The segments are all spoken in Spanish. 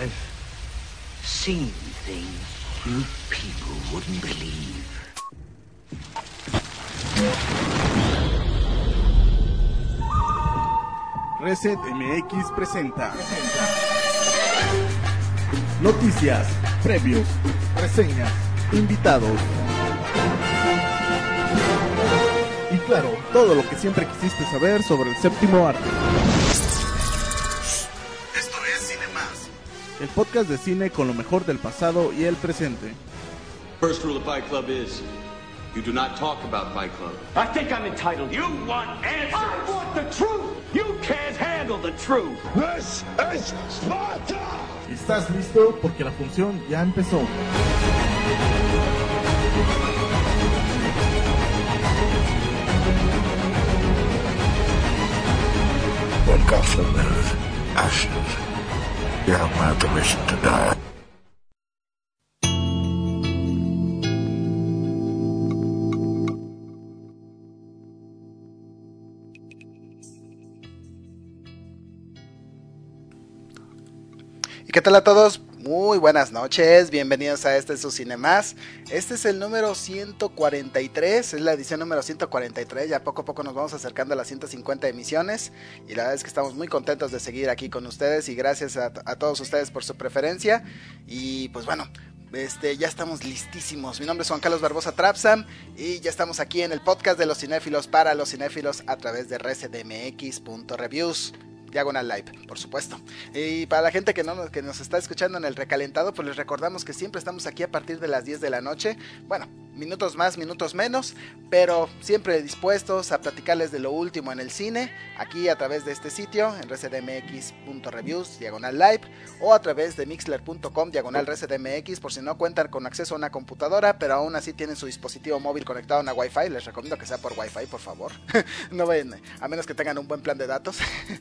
I've seen things you people wouldn't believe. Reset MX presenta noticias, previews, reseñas, invitados y claro, todo lo que siempre quisiste saber sobre el séptimo arte. Esto es Cine Más, el podcast de cine con lo mejor del pasado y el presente. First rule of Fight Club is you do not talk about Fight Club. I think I'm entitled. You want answers. I want the truth. You can't handle the truth. This is Sparta. ¿Estás listo? Porque la función ya empezó. When Gotham is ashes, you have my permission to die. ¿Qué tal a todos? Muy buenas noches, bienvenidos a este su Cine Más. Este es el número 143, es la edición número 143, ya poco a poco nos vamos acercando a las 150 emisiones y la verdad es que estamos muy contentos de seguir aquí con ustedes y gracias a todos ustedes por su preferencia y pues bueno, ya estamos listísimos. Mi nombre es Juan Carlos Barbosa Trapsam y ya estamos aquí en el podcast de los cinéfilos para los cinéfilos a través de resetdmx.reviews. Diagonal Live, por supuesto. Y para la gente que nos está escuchando en el recalentado, pues les recordamos que siempre estamos aquí a partir de las 10 de la noche. Bueno, minutos más, minutos menos, pero siempre dispuestos a platicarles de lo último en el cine, aquí a través de este sitio, en resetdmx.reviews, Diagonal Live, o a través de mixler.com, Diagonal resetdmx, por si no cuentan con acceso a una computadora, pero aún así tienen su dispositivo móvil conectado a una Wi-Fi. Les recomiendo que sea por Wi-Fi, por favor. No vayan, a menos que tengan un buen plan de datos.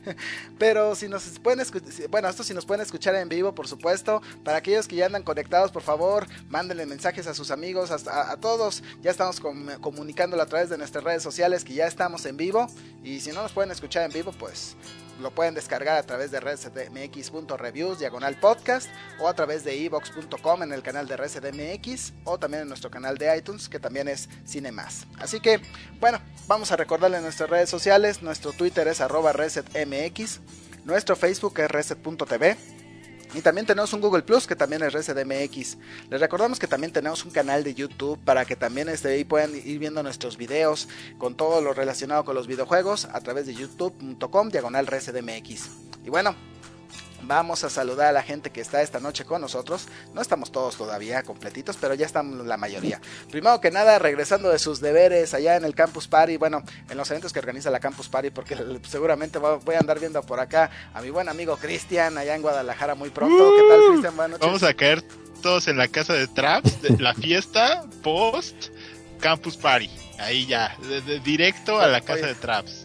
Pero si nos pueden esto si nos pueden escuchar en vivo, por supuesto, para aquellos que ya andan conectados, por favor, mándenle mensajes a sus amigos, a todos, ya estamos comunicándolo a través de nuestras redes sociales que ya estamos en vivo, y si no nos pueden escuchar en vivo, pues lo pueden descargar a través de resetdmx.reviews, Diagonal Podcast, o a través de evox.com en el canal de resetdmx, o también en nuestro canal de iTunes, que también es Cine Más. Así que, bueno, vamos a recordarle nuestras redes sociales. Nuestro Twitter es @resetmx, nuestro Facebook es reset.tv, y también tenemos un Google Plus que también es resetdmx. Les recordamos que también tenemos un canal de YouTube para que también ahí puedan ir viendo nuestros videos con todo lo relacionado con los videojuegos a través de youtube.com/resetdmx. Y bueno, vamos a saludar a la gente que está esta noche con nosotros. No estamos todos todavía completitos, pero ya estamos la mayoría. Primero que nada, regresando de sus deberes allá en el Campus Party, bueno, en los eventos que organiza la Campus Party, porque seguramente voy a andar viendo por acá a mi buen amigo Cristian allá en Guadalajara muy pronto. ¿Qué tal, Cristian? Buenas noches. Vamos a caer todos en la casa de Traps, de la fiesta post Campus Party. Ahí ya, directo a la casa de Traps.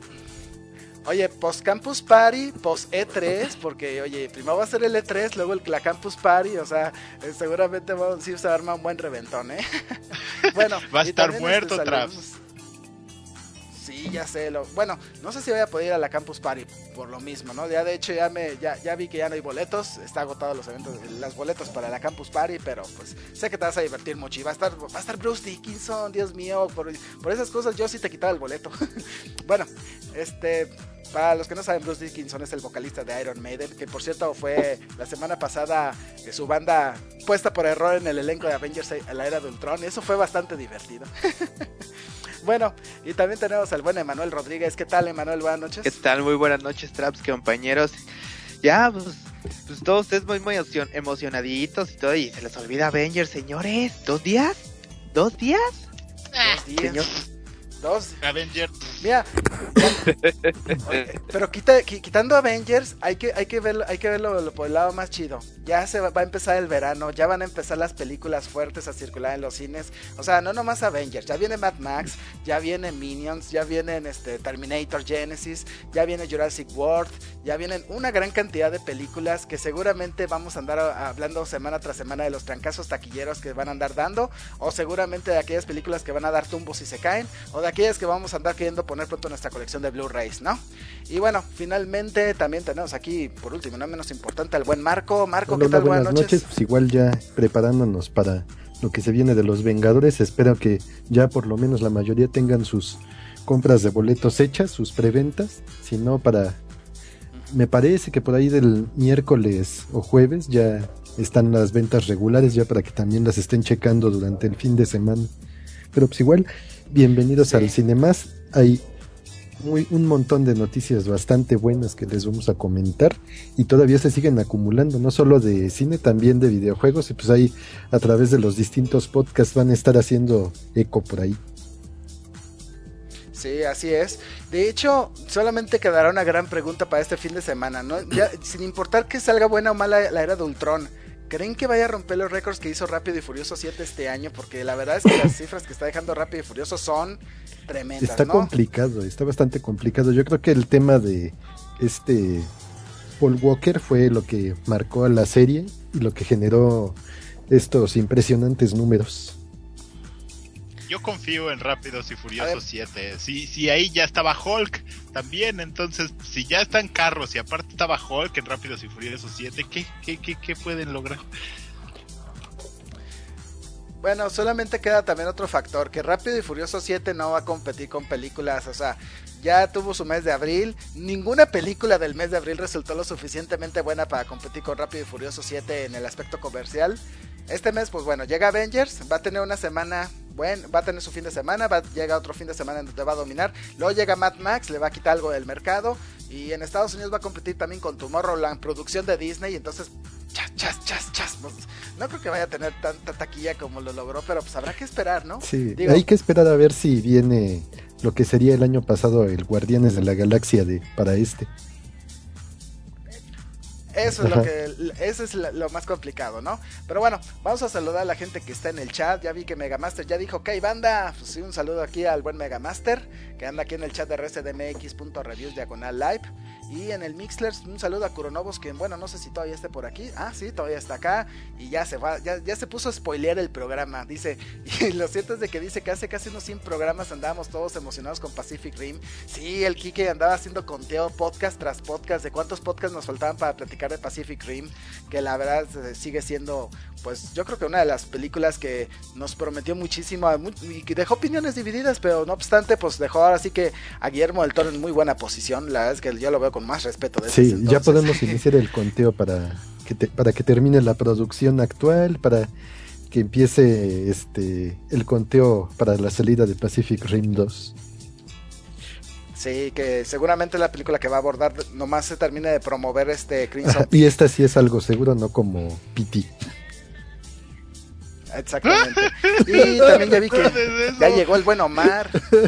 Oye, post Campus Party, post E3, porque oye, primero va a ser el E3, luego la Campus Party, o sea, seguramente sí se arma un buen reventón, ¿eh? Bueno, va a estar muerto Traps. Sí, ya sé, bueno, no sé si voy a poder ir a la Campus Party por lo mismo, ¿no? Ya de hecho ya vi que ya no hay boletos, está agotado los boletos para la Campus Party, pero pues sé que te vas a divertir mucho y va a estar Bruce Dickinson, Dios mío, por esas cosas yo sí te quitaba el boleto. Bueno, para los que no saben, Bruce Dickinson es el vocalista de Iron Maiden, que por cierto fue la semana pasada su banda puesta por error en el elenco de Avengers a la Era de Ultron, y eso fue bastante divertido. Bueno, y también tenemos al buen Emanuel Rodríguez. ¿Qué tal, Emanuel? Buenas noches. ¿Qué tal? Muy buenas noches, Traps, compañeros. Ya, pues todos ustedes muy emocionaditos y todo, y se les olvida Avengers, señores. ¿2 días? ¿2 días? 2 días. Señor. 2 Avengers. Mira, pero quitando Avengers, hay que verlo por el lado más chido. Ya va a empezar el verano, ya van a empezar las películas fuertes a circular en los cines. O sea, no nomás Avengers, ya viene Mad Max, ya viene Minions, ya vienen Terminator Genesis, ya viene Jurassic World, ya vienen una gran cantidad de películas que seguramente vamos a andar hablando semana tras semana de los trancazos taquilleros que van a andar dando, o seguramente de aquellas películas que van a dar tumbos si se caen, o de aquellas que vamos a andar viendo poner pronto nuestra colección de Blu-rays, ¿no? Y bueno, finalmente también tenemos aquí, por último, no menos importante, al buen Marco. Marco, hola, ¿qué tal? Buenas noches. Pues igual ya preparándonos para lo que se viene de los Vengadores. Espero que ya por lo menos la mayoría tengan sus compras de boletos hechas, sus preventas. Si no, me parece que por ahí del miércoles o jueves ya están las ventas regulares, ya para que también las estén checando durante el fin de semana. Pero pues igual, bienvenidos al Cinemás. Hay un montón de noticias bastante buenas que les vamos a comentar, y todavía se siguen acumulando, no solo de cine, también de videojuegos, y pues ahí a través de los distintos podcasts van a estar haciendo eco por ahí. Sí, así es. De hecho, solamente quedará una gran pregunta para este fin de semana, ¿no? Ya, sin importar que salga buena o mala la era de Ultron, ¿creen que vaya a romper los récords que hizo Rápido y Furioso 7 este año? Porque la verdad es que las cifras que está dejando Rápido y Furioso son tremendas, está, ¿no? Complicado, está bastante complicado. Yo creo que el tema de Paul Walker fue lo que marcó a la serie y lo que generó estos impresionantes números. Yo confío en Rápidos y Furiosos 7. Si ahí ya estaba Hulk también, entonces si ya están carros y aparte estaba Hulk en Rápidos y Furiosos 7, ¿qué pueden lograr? Bueno, solamente queda también otro factor, que Rápido y Furioso 7 no va a competir con películas, o sea, ya tuvo su mes de abril, ninguna película del mes de abril resultó lo suficientemente buena para competir con Rápido y Furioso 7 en el aspecto comercial. Este mes, pues bueno, llega Avengers, va a tener una semana, bueno, va a tener su fin de semana, llega otro fin de semana en donde va a dominar, luego llega Mad Max, le va a quitar algo del mercado, y en Estados Unidos va a competir también con Tomorrowland, producción de Disney, entonces, chas, pues, no creo que vaya a tener tanta taquilla como lo logró, pero pues habrá que esperar, ¿no? Sí, hay que esperar a ver si viene lo que sería el año pasado el Guardianes de la Galaxia para este. Eso es lo más complicado, ¿no? Pero bueno, vamos a saludar a la gente que está en el chat. Ya vi que Megamaster ya dijo, ok, banda, pues sí, un saludo aquí al buen Megamaster, que anda aquí en el chat de rsdmx.reviews/live. Y en el Mixler, un saludo a Kuronovos, que bueno, no sé si todavía esté por aquí. Ah, sí, todavía está acá. Y ya se va, ya se puso a spoilear el programa. Dice, y lo cierto es de que dice que hace casi unos 100 programas andábamos todos emocionados con Pacific Rim. Sí, el Kike andaba haciendo conteo podcast tras podcast de cuántos podcasts nos faltaban para platicar de Pacific Rim, que la verdad sigue siendo, pues yo creo que una de las películas que nos prometió muchísimo y que dejó opiniones divididas, pero no obstante, pues dejó ahora sí que a Guillermo del Toro en muy buena posición. La verdad es que yo lo veo con más respeto de sí, ya podemos iniciar el conteo para que termine la producción actual, para que empiece el conteo para la salida de Pacific Rim 2. Sí, que seguramente la película que va a abordar nomás se termine de promover Crimson. Y esta sí es algo seguro, no como P.T. Exactamente. Y también ya vi que ya llegó el buen Omar.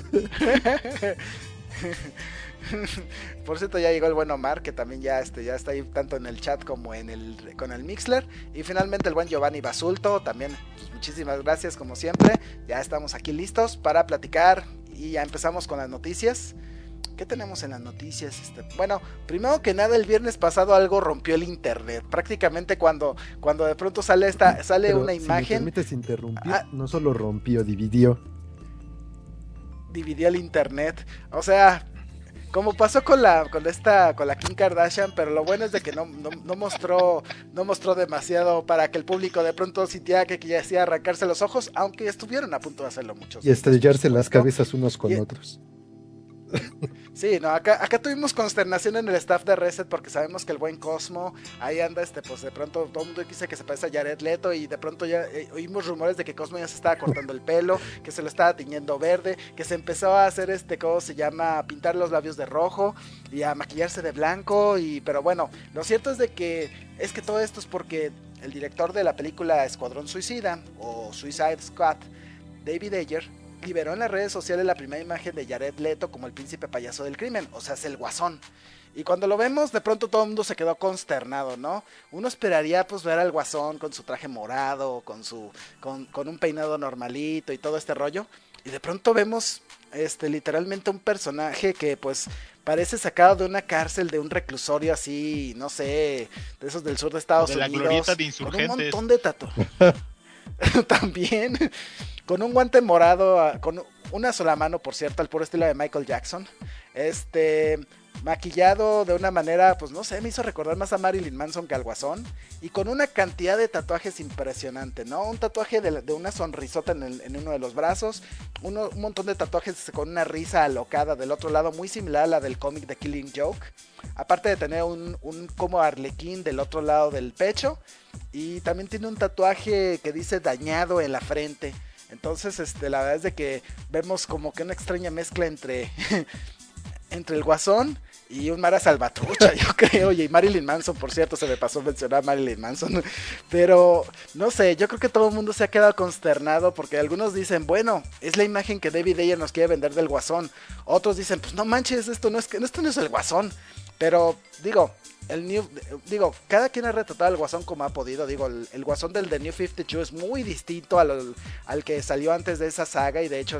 Por cierto, ya llegó el buen Omar, que también ya está ahí tanto en el chat como con el Mixler. Y finalmente el buen Giovanni Basulto, también pues, muchísimas gracias como siempre. Ya estamos aquí listos para platicar y ya empezamos con las noticias. ¿Qué tenemos en las noticias? Bueno, primero que nada, el viernes pasado algo rompió el internet. Prácticamente cuando de pronto sale Pero una imagen. Si me permites interrumpir, no solo rompió, dividió el internet. O sea, como pasó con la Kim Kardashian, pero lo bueno es de que no mostró demasiado para que el público de pronto sintiera que quisiera arrancarse los ojos, aunque estuvieron a punto de hacerlo muchos. Y estrellarse las cabezas unos con otros. Sí, no, acá tuvimos consternación en el staff de Reset porque sabemos que el buen Cosmo ahí anda, pues de pronto todo el mundo dice que se parece a Jared Leto y de pronto ya oímos rumores de que Cosmo ya se estaba cortando el pelo, que se lo estaba tiñendo verde, que se empezó a hacer ¿cómo se llama? A pintar los labios de rojo y a maquillarse de blanco pero bueno, lo cierto es que todo esto es porque el director de la película Escuadrón Suicida o Suicide Squad, David Ayer, liberó en las redes sociales la primera imagen de Jared Leto como el príncipe payaso del crimen, o sea, es el Guasón. Y cuando lo vemos, de pronto todo el mundo se quedó consternado, ¿no? Uno esperaría pues ver al Guasón con su traje morado, con un peinado normalito y todo este rollo. Y de pronto vemos literalmente un personaje que pues parece sacado de una cárcel, de un reclusorio así, no sé, de esos del sur de Estados Unidos. De la glorieta de Insurgentes. Con un montón de tatuajes. También con un guante morado, una sola mano, por cierto, al puro estilo de Michael Jackson. Maquillado de una manera, pues no sé, me hizo recordar más a Marilyn Manson que al Guasón. Y con una cantidad de tatuajes impresionante, ¿no? Un tatuaje de una sonrisota en uno de los brazos. Un montón de tatuajes con una risa alocada del otro lado, muy similar a la del cómic de Killing Joke. Aparte de tener un como arlequín del otro lado del pecho. Y también tiene un tatuaje que dice dañado en la frente. Entonces, la verdad es de que vemos como que una extraña mezcla entre el Guasón y un Mara Salvatrucha, yo creo. Y Marilyn Manson, por cierto, se me pasó mencionar a Marilyn Manson. Pero, no sé, yo creo que todo el mundo se ha quedado consternado porque algunos dicen, bueno, es la imagen que David Ayer nos quiere vender del Guasón. Otros dicen, pues no manches, esto no es el Guasón. Pero, cada quien ha retratado al Guasón como ha podido. El Guasón del The New 52 es muy distinto al que salió antes de esa saga. Y de hecho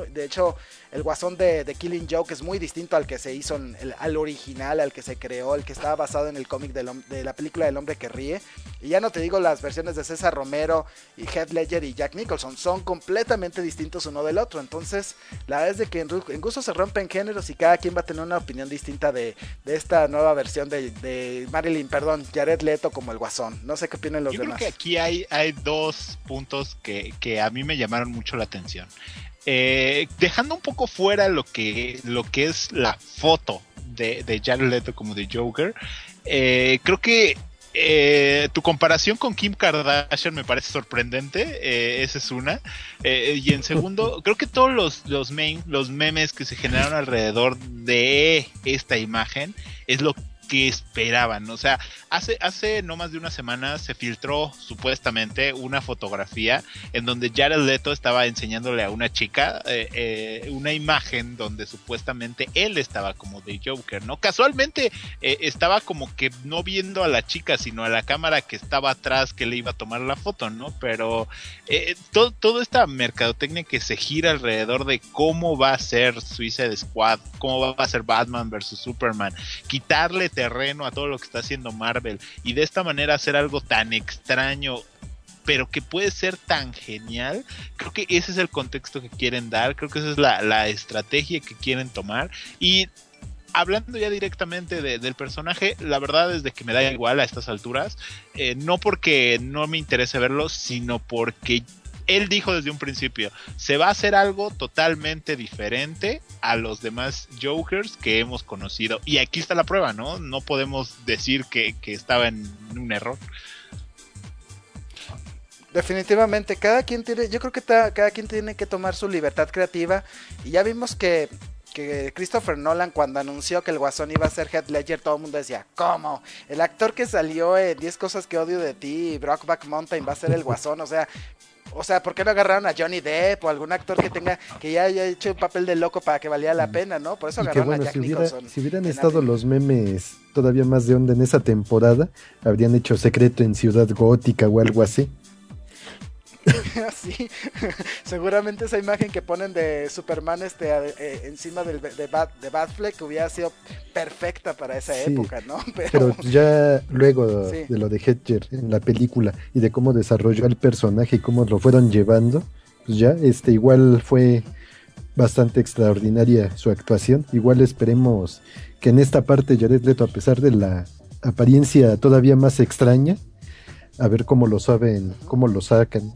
el Guasón de Killing Joke es muy distinto al que se hizo, al original, al que se creó, el que estaba basado en el cómic de la película del hombre que ríe. Y ya no te digo las versiones de César Romero y Heath Ledger y Jack Nicholson, son completamente distintos uno del otro. Entonces la verdad es de que en gusto se rompen géneros y cada quien va a tener una opinión distinta de esta nueva versión de Jared Leto como el Guasón. No sé qué opinan los demás. Yo creo que aquí hay dos puntos que a mí me llamaron mucho la atención. Dejando un poco fuera lo que es la foto de Jared Leto como de Joker, creo que tu comparación con Kim Kardashian me parece sorprendente. Esa es una. Y en segundo, creo que todos los memes que se generaron alrededor de esta imagen es lo que esperaban. O sea, hace no más de una semana se filtró supuestamente una fotografía en donde Jared Leto estaba enseñándole a una chica una imagen donde supuestamente él estaba como de Joker, ¿no? Casualmente estaba como que no viendo a la chica, sino a la cámara que estaba atrás que le iba a tomar la foto, ¿no? Pero toda esta mercadotecnia que se gira alrededor de cómo va a ser Suicide Squad, cómo va a ser Batman vs Superman, quitarle terreno a todo lo que está haciendo Marvel y de esta manera hacer algo tan extraño pero que puede ser tan genial. Creo que ese es el contexto que quieren dar, creo que esa es la estrategia que quieren tomar. Y hablando ya directamente del personaje, la verdad es de que me da igual a estas alturas, no porque no me interese verlo, sino porque él dijo desde un principio, se va a hacer algo totalmente diferente a los demás Jokers que hemos conocido. Y aquí está la prueba, ¿no? No podemos decir que estaba en un error. Definitivamente, yo creo que cada quien tiene que tomar su libertad creativa. Y ya vimos que Christopher Nolan, cuando anunció que el Guasón iba a ser Heath Ledger, todo el mundo decía, ¿cómo? El actor que salió en 10 cosas que odio de ti y Brokeback Mountain va a ser el Guasón. O sea, ¿por qué no agarraron a Johnny Depp o algún actor que ya haya hecho un papel de loco para que valiera la pena, ¿no? Por eso agarraron a Jack Nicholson. Si hubieran estado los memes todavía más de onda en esa temporada, habrían hecho Secreto en Ciudad Gótica o algo así. Sí, seguramente esa imagen que ponen de Superman encima de Batfleck hubiera sido perfecta para esa época, ¿no? Pero ya luego de lo de Hedger en la película y de cómo desarrolló el personaje y cómo lo fueron llevando, pues ya igual fue bastante extraordinaria su actuación. Igual esperemos que en esta parte Jared Leto, a pesar de la apariencia todavía más extraña, a ver cómo lo sacan.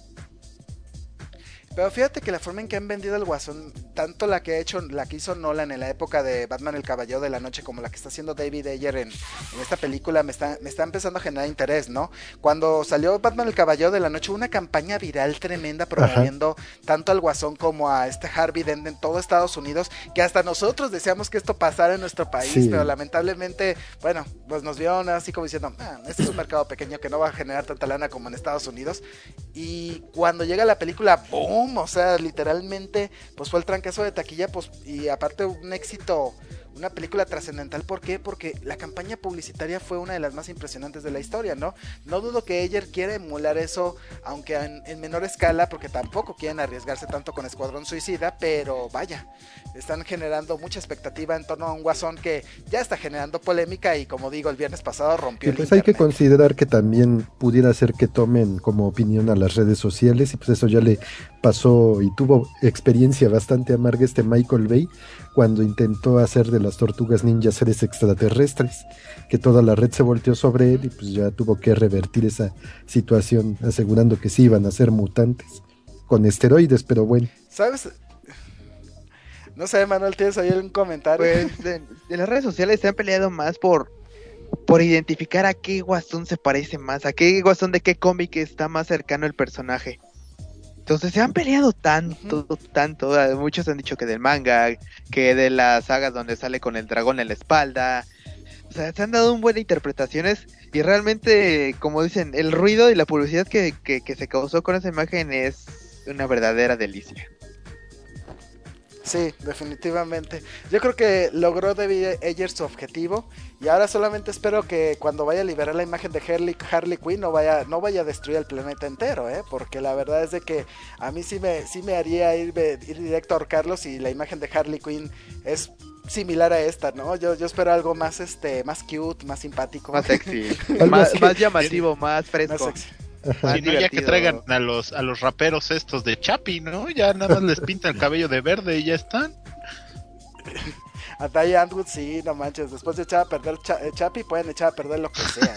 Pero fíjate que la forma en que han vendido el Guasón, tanto la que hizo Nolan en la época de Batman el Caballero de la Noche, como la que está haciendo David Ayer en esta película, me está empezando a generar interés, ¿no? Cuando salió Batman el Caballero de la Noche, hubo una campaña viral tremenda promoviendo tanto al Guasón como a Harvey Dent en todo Estados Unidos, que hasta nosotros deseamos que esto pasara en nuestro país, pero lamentablemente, bueno, pues nos vieron así como diciendo, este es un mercado pequeño que no va a generar tanta lana como en Estados Unidos. Y cuando llega la película, ¡boom! O sea, literalmente, pues fue el trancazo de taquilla, pues, y aparte un éxito, una película trascendental. ¿Por qué? Porque la campaña publicitaria fue una de las más impresionantes de la historia, ¿no? No dudo que Ayer quiera emular eso, aunque en menor escala, porque tampoco quieren arriesgarse tanto con Escuadrón Suicida, pero vaya, están generando mucha expectativa en torno a un Guasón que ya está generando polémica y, como digo, el viernes pasado rompió el pues internet. Hay que considerar que también pudiera ser que tomen como opinión a las redes sociales y pues eso ya le pasó y tuvo experiencia bastante amarga Michael Bay cuando intentó hacer de las tortugas ninja seres extraterrestres, que toda la red se volteó sobre él y pues ya tuvo que revertir esa situación asegurando que sí iban a ser mutantes con esteroides, pero bueno. ¿Sabes? No sé, Manuel, ¿tienes ahí algún comentario? Pues en las redes sociales se han peleado más por identificar a qué Guasón se parece más, a qué Guasón de qué cómic está más cercano el personaje. Entonces se han peleado tanto, muchos han dicho que del manga, que de las sagas donde sale con el dragón en la espalda. O sea, se han dado un buen interpretaciones y realmente, como dicen, el ruido y la publicidad que se causó con esa imagen es una verdadera delicia. Sí, definitivamente. Yo creo que logró David Ayer su objetivo y ahora solamente espero que cuando vaya a liberar la imagen de Harley Quinn no vaya a destruir el planeta entero, porque la verdad es de que a mí sí me haría ir directo a ahorcarlos y la imagen de Harley Quinn es similar a esta, ¿no? Yo espero algo más más cute, más simpático, más sexy, más llamativo, más fresco. Más sexy. Si no, ya que traigan a los raperos estos de Chapi, ¿no? Ya nada más les pinta el cabello de verde y ya están. A Ty Antwoord, sí, no manches. Después de echar a perder Chapi, pueden echar a perder lo que sea.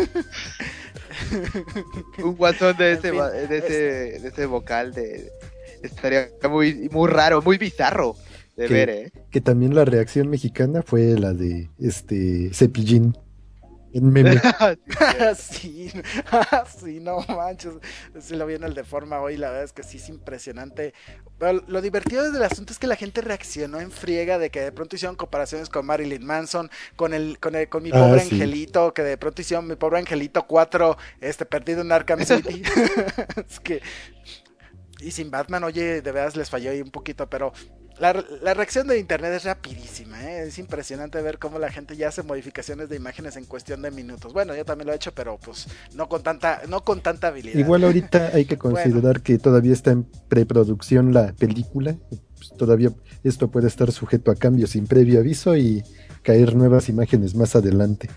Un guasón de ese vocal estaría muy raro, muy bizarro de ver, Que también la reacción mexicana fue la de Cepillín. En meme. Sí, no manches. Sí lo vi en el de forma hoy, la verdad es que sí es impresionante. Pero lo divertido del asunto es que la gente reaccionó en friega de que de pronto hicieron comparaciones con Marilyn Manson, con mi pobre angelito, que de pronto hicieron mi pobre angelito 4, perdido en Arkham City. Es que y sin Batman, oye, de verdad les falló ahí un poquito, pero la reacción de internet es rapidísima, es impresionante ver cómo la gente ya hace modificaciones de imágenes en cuestión de minutos. Bueno, yo también lo he hecho, pero pues no con tanta habilidad. Igual ahorita hay que considerar que todavía está en preproducción la película, pues todavía esto puede estar sujeto a cambios sin previo aviso y caer nuevas imágenes más adelante.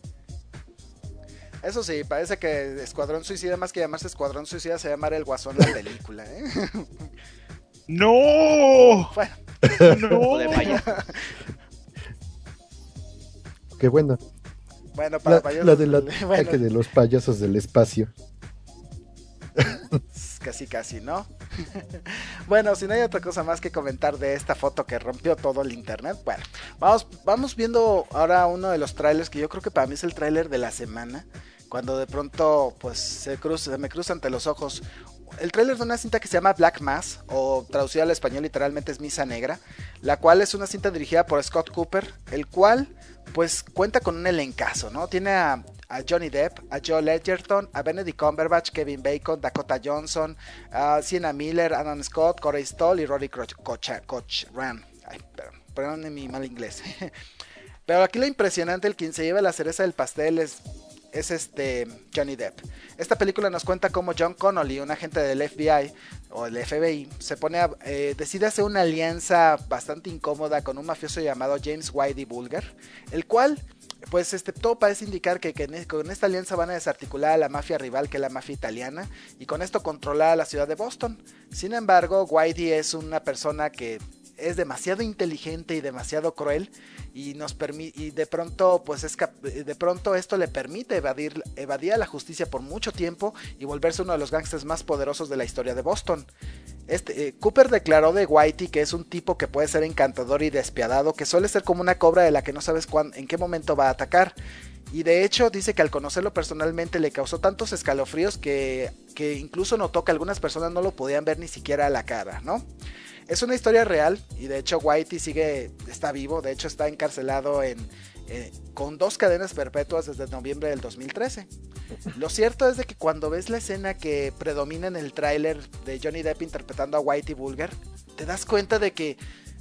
Eso sí, parece que Escuadrón Suicida, más que llamarse Escuadrón Suicida, se llamará El Guasón la película, ¡No! Bueno. ¡No! Qué bueno. Bueno, para payasos. La del ataque de los payasos del espacio. Casi, ¿no? Bueno, si no hay otra cosa más que comentar de esta foto que rompió todo el internet, bueno, vamos viendo ahora uno de los trailers que yo creo que para mí es el trailer de la semana, cuando de pronto pues se me cruza ante los ojos el trailer de una cinta que se llama Black Mass, o traducida al español literalmente es Misa Negra, la cual es una cinta dirigida por Scott Cooper, el cual pues cuenta con un elencazo, ¿no? Tiene a Johnny Depp, a Joel Edgerton, a Benedict Cumberbatch, Kevin Bacon, Dakota Johnson, a Sienna Miller, Adam Scott, Corey Stoll y Rory Cochran. Ay, perdón mi mal inglés. Pero aquí lo impresionante, el quien se lleva la cereza del pastel es Johnny Depp. Esta película nos cuenta cómo John Connolly, un agente del FBI o el FBI, decide hacer una alianza bastante incómoda con un mafioso llamado James Whitey Bulger, el cual pues todo parece indicar que con esta alianza van a desarticular a la mafia rival, que es la mafia italiana, y con esto controlar a la ciudad de Boston. Sin embargo, Whitey es una persona que es demasiado inteligente y demasiado cruel, y de pronto esto le permite evadir a la justicia por mucho tiempo y volverse uno de los gángsters más poderosos de la historia de Boston. Cooper declaró de Whitey que es un tipo que puede ser encantador y despiadado, que suele ser como una cobra de la que no sabes en qué momento va a atacar. Y de hecho dice que al conocerlo personalmente le causó tantos escalofríos que incluso notó que algunas personas no lo podían ver ni siquiera a la cara, ¿no? Es una historia real y de hecho Whitey está vivo, de hecho está encarcelado con 2 cadenas perpetuas desde noviembre del 2013. Lo cierto es de que cuando ves la escena que predomina en el tráiler de Johnny Depp interpretando a Whitey Bulger, te das cuenta de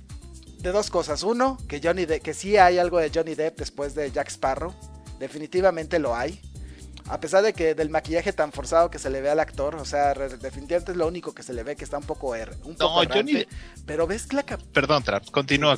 2 cosas. Uno, que sí hay algo de Johnny Depp después de Jack Sparrow, definitivamente lo hay. A pesar de que del maquillaje tan forzado que se le ve al actor, o sea, definitivamente es lo único que se le ve, que está un poco errante, Johnny... pero ves Perdón, Trap, continúa.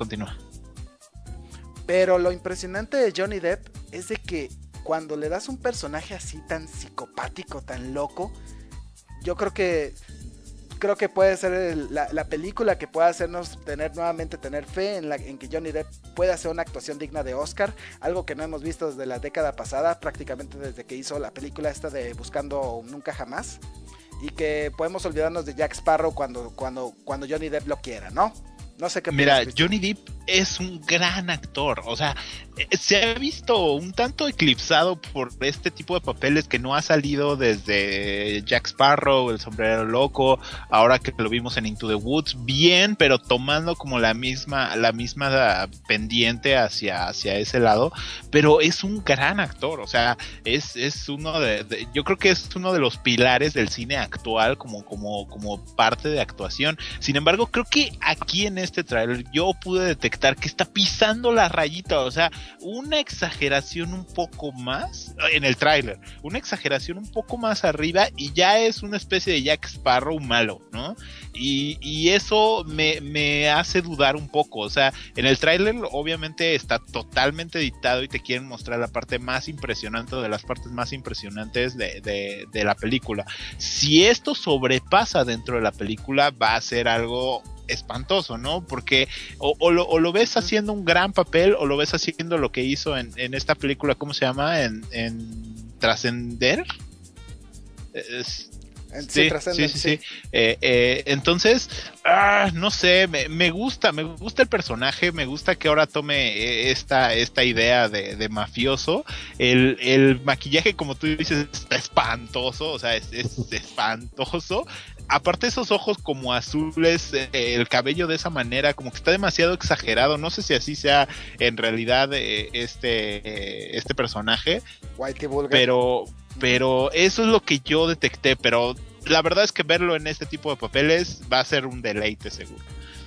Pero lo impresionante de Johnny Depp es de que cuando le das un personaje así tan psicopático, tan loco, yo creo que creo que puede ser la película que pueda hacernos nuevamente tener fe en que Johnny Depp pueda hacer una actuación digna de Oscar, algo que no hemos visto desde la década pasada, prácticamente desde que hizo la película esta de Buscando Nunca Jamás, y que podemos olvidarnos de Jack Sparrow cuando Johnny Depp lo quiera, ¿no? No sé qué Mira, piensas, Johnny Depp es un gran actor, o sea, se ha visto un tanto eclipsado por este tipo de papeles que no ha salido desde Jack Sparrow, El Sombrero Loco, ahora que lo vimos en Into the Woods, bien, pero tomando como la misma pendiente hacia ese lado, pero es un gran actor, o sea, es uno yo creo que es uno de los pilares del cine actual como parte de actuación. Sin embargo, creo que aquí en este tráiler yo pude detectar que está pisando la rayita, o sea, una exageración un poco más en el tráiler, una exageración un poco más arriba y ya es una especie de Jack Sparrow malo, ¿no? Y eso me hace dudar un poco, o sea, en el tráiler obviamente está totalmente editado y te quieren mostrar la parte más impresionante, de las partes más impresionantes de la película. Si esto sobrepasa dentro de la película, va a ser algo espantoso, ¿no? Porque o lo ves haciendo un gran papel o lo ves haciendo lo que hizo en esta película, ¿cómo se llama? En Trascender. Sí. Entonces, no sé, me gusta el personaje, me gusta que ahora tome esta idea de mafioso. El maquillaje, como tú dices, está espantoso, o sea, es espantoso. Aparte esos ojos como azules, el cabello de esa manera, como que está demasiado exagerado. No sé si así sea en realidad este personaje. Pero eso es lo que yo detecté. Pero la verdad es que verlo en este tipo de papeles va a ser un deleite seguro.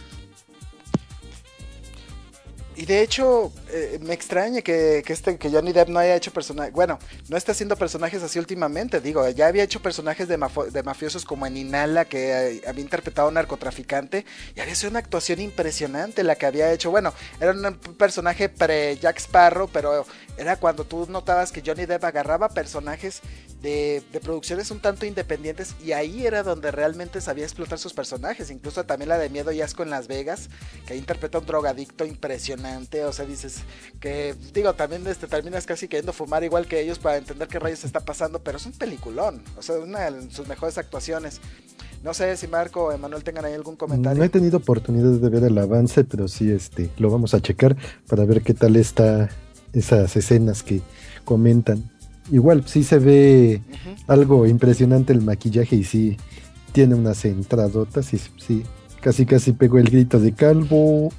Y de hecho, me extraña que Johnny Depp no haya hecho personajes, bueno, no está haciendo personajes así últimamente, digo, ya había hecho personajes de mafiosos como en Inhala, que había interpretado a un narcotraficante, y había sido una actuación impresionante la que había hecho, bueno, era un personaje pre-Jack Sparrow, pero era cuando tú notabas que Johnny Depp agarraba personajes de producciones un tanto independientes, y ahí era donde realmente sabía explotar sus personajes, incluso también la de Miedo y Asco en Las Vegas, que ahí interpreta a un drogadicto impresionante. O sea, dices que, digo, también terminas casi queriendo fumar igual que ellos para entender qué rayos está pasando, pero es un peliculón, o sea, una de sus mejores actuaciones. No sé si Marco o Emanuel tengan ahí algún comentario. No he tenido oportunidad de ver el avance, pero sí, lo vamos a checar para ver qué tal está esas escenas que comentan. Igual, sí se ve algo impresionante el maquillaje y sí tiene unas entradotas y sí, casi pegó el grito de calvo.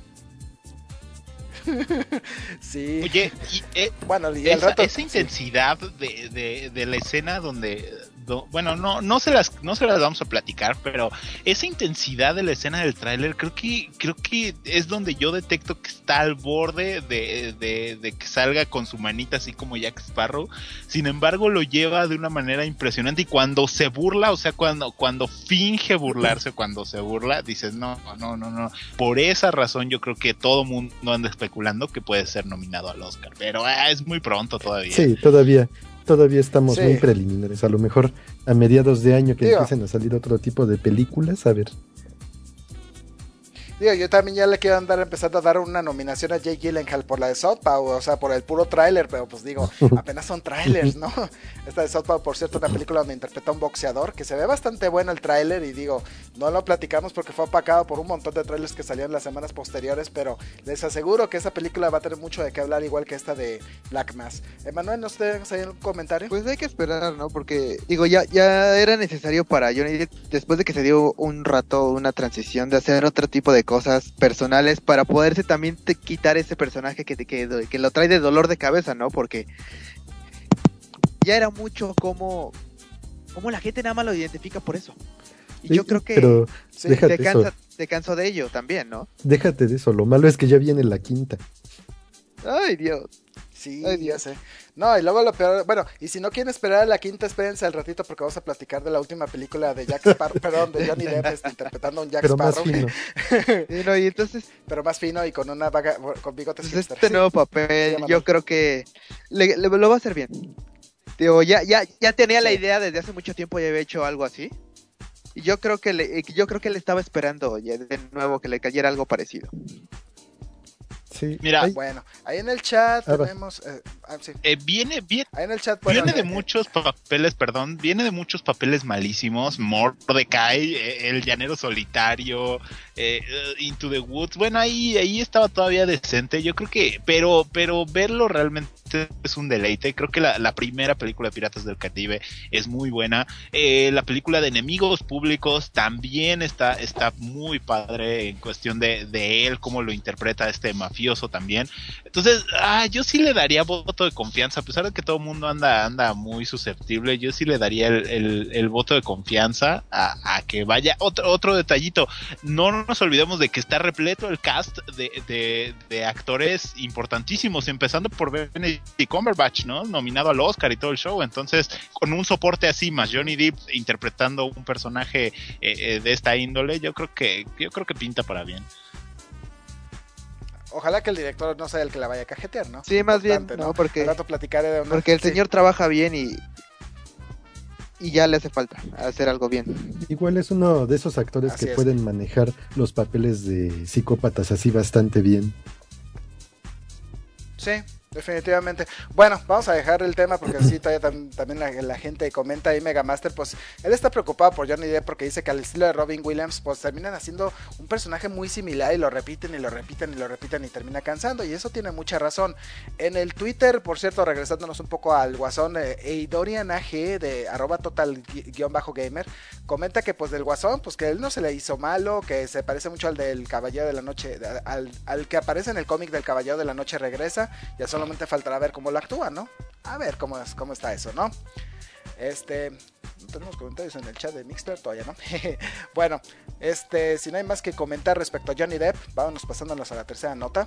Sí. Oye, bueno, y esa intensidad de la escena donde bueno, no se las vamos a platicar, pero esa intensidad de la escena del tráiler creo que es donde yo detecto que está al borde de que salga con su manita así como Jack Sparrow. Sin embargo, lo lleva de una manera impresionante, y cuando se burla, o sea, cuando finge burlarse, cuando se burla, dices no. Por esa razón yo creo que todo mundo anda especulando que puede ser nominado al Oscar, pero es muy pronto todavía. Sí, todavía estamos muy preliminares. A lo mejor a mediados de año que empiecen a salir otro tipo de películas, a ver. Digo, yo también ya le quiero empezando a dar una nominación a Jake Gyllenhaal por la de Southpaw, o sea, por el puro tráiler, pero pues digo, apenas son trailers, ¿no? Esta de Southpaw, por cierto, una película donde interpreta a un boxeador, que se ve bastante bueno el tráiler, y digo, no lo platicamos porque fue opacado por un montón de trailers que salieron las semanas posteriores, pero les aseguro que esa película va a tener mucho de qué hablar, igual que esta de Black Mass. Emanuel, ¿no ustedes hay algún comentario? Pues hay que esperar, ¿no? Porque, digo, ya era necesario para Johnny Depp, después de que se dio un rato una transición de hacer otro tipo de cosas personales para poderse también quitar ese personaje que lo trae de dolor de cabeza, ¿no? Porque ya era mucho como la gente nada más lo identifica por eso. Y sí, yo creo que se cansó de ello también, ¿no? Déjate de eso, lo malo es que ya viene la quinta. Ay, Dios. Sí, ya sé. No, y luego lo peor, bueno, y si no quieren esperar a la quinta, espérense al ratito porque vamos a platicar de la última película de Jack Sparrow, perdón, de Johnny Depp interpretando a un Jack Sparrow. Más fino. Sí, no, y entonces, pero más fino y con una vaga, con bigotes hipster. Este nuevo papel, yo creo que lo va a hacer bien. Digo, ya tenía la idea desde hace mucho tiempo, ya había hecho algo así. Y yo creo que él estaba esperando ya de nuevo que le cayera algo parecido. Sí. Mira, bueno, ahí en el chat tenemos... sí. Viene ahí en el chat, de muchos papeles, viene de muchos papeles malísimos. Mordecai, el llanero solitario, Into the Woods. Bueno, ahí estaba todavía decente. Yo creo que, pero verlo realmente es un deleite. Creo que la primera película de Piratas del Caribe es muy buena. La película de Enemigos Públicos también está muy padre en cuestión de él, cómo lo interpreta este mafioso también. Entonces, yo sí le daría voto de confianza, a pesar de que todo el mundo anda muy susceptible. Yo sí le daría el voto de confianza a que vaya. Otro detallito, no nos olvidemos de que está repleto el cast de actores importantísimos, empezando por Benedict Cumberbatch, ¿no? Nominado al Oscar y todo el show. Entonces, con un soporte así, más Johnny Depp interpretando un personaje de esta índole, yo creo que pinta para bien. Ojalá que el director no sea el que la vaya a cajetear, ¿no? Sí, más bien, ¿no? Porque al rato platicaré de porque el señor trabaja bien y ya le hace falta hacer algo bien. Igual es uno de esos actores que pueden manejar los papeles de psicópatas así bastante bien. Sí, definitivamente. Bueno, vamos a dejar el tema porque sí, todavía también la gente comenta ahí, Megamaster, pues él está preocupado por Johnny Depp porque dice que al estilo de Robin Williams, pues terminan haciendo un personaje muy similar y lo repiten y lo repiten y lo repiten y termina cansando, y eso tiene mucha razón. En el Twitter, por cierto, regresándonos un poco al Guasón, Eidorian AG de @total_gamer comenta que pues del Guasón, pues que él no se le hizo malo, que se parece mucho al del Caballero de la Noche, al que aparece en el cómic del Caballero de la Noche Regresa. Ya solamente faltará ver cómo lo actúa, ¿no? A ver cómo está eso, ¿no? No tenemos comentarios en el chat de Mixler, todavía no. Bueno, si no hay más que comentar respecto a Johnny Depp, vámonos pasándonos a la tercera nota.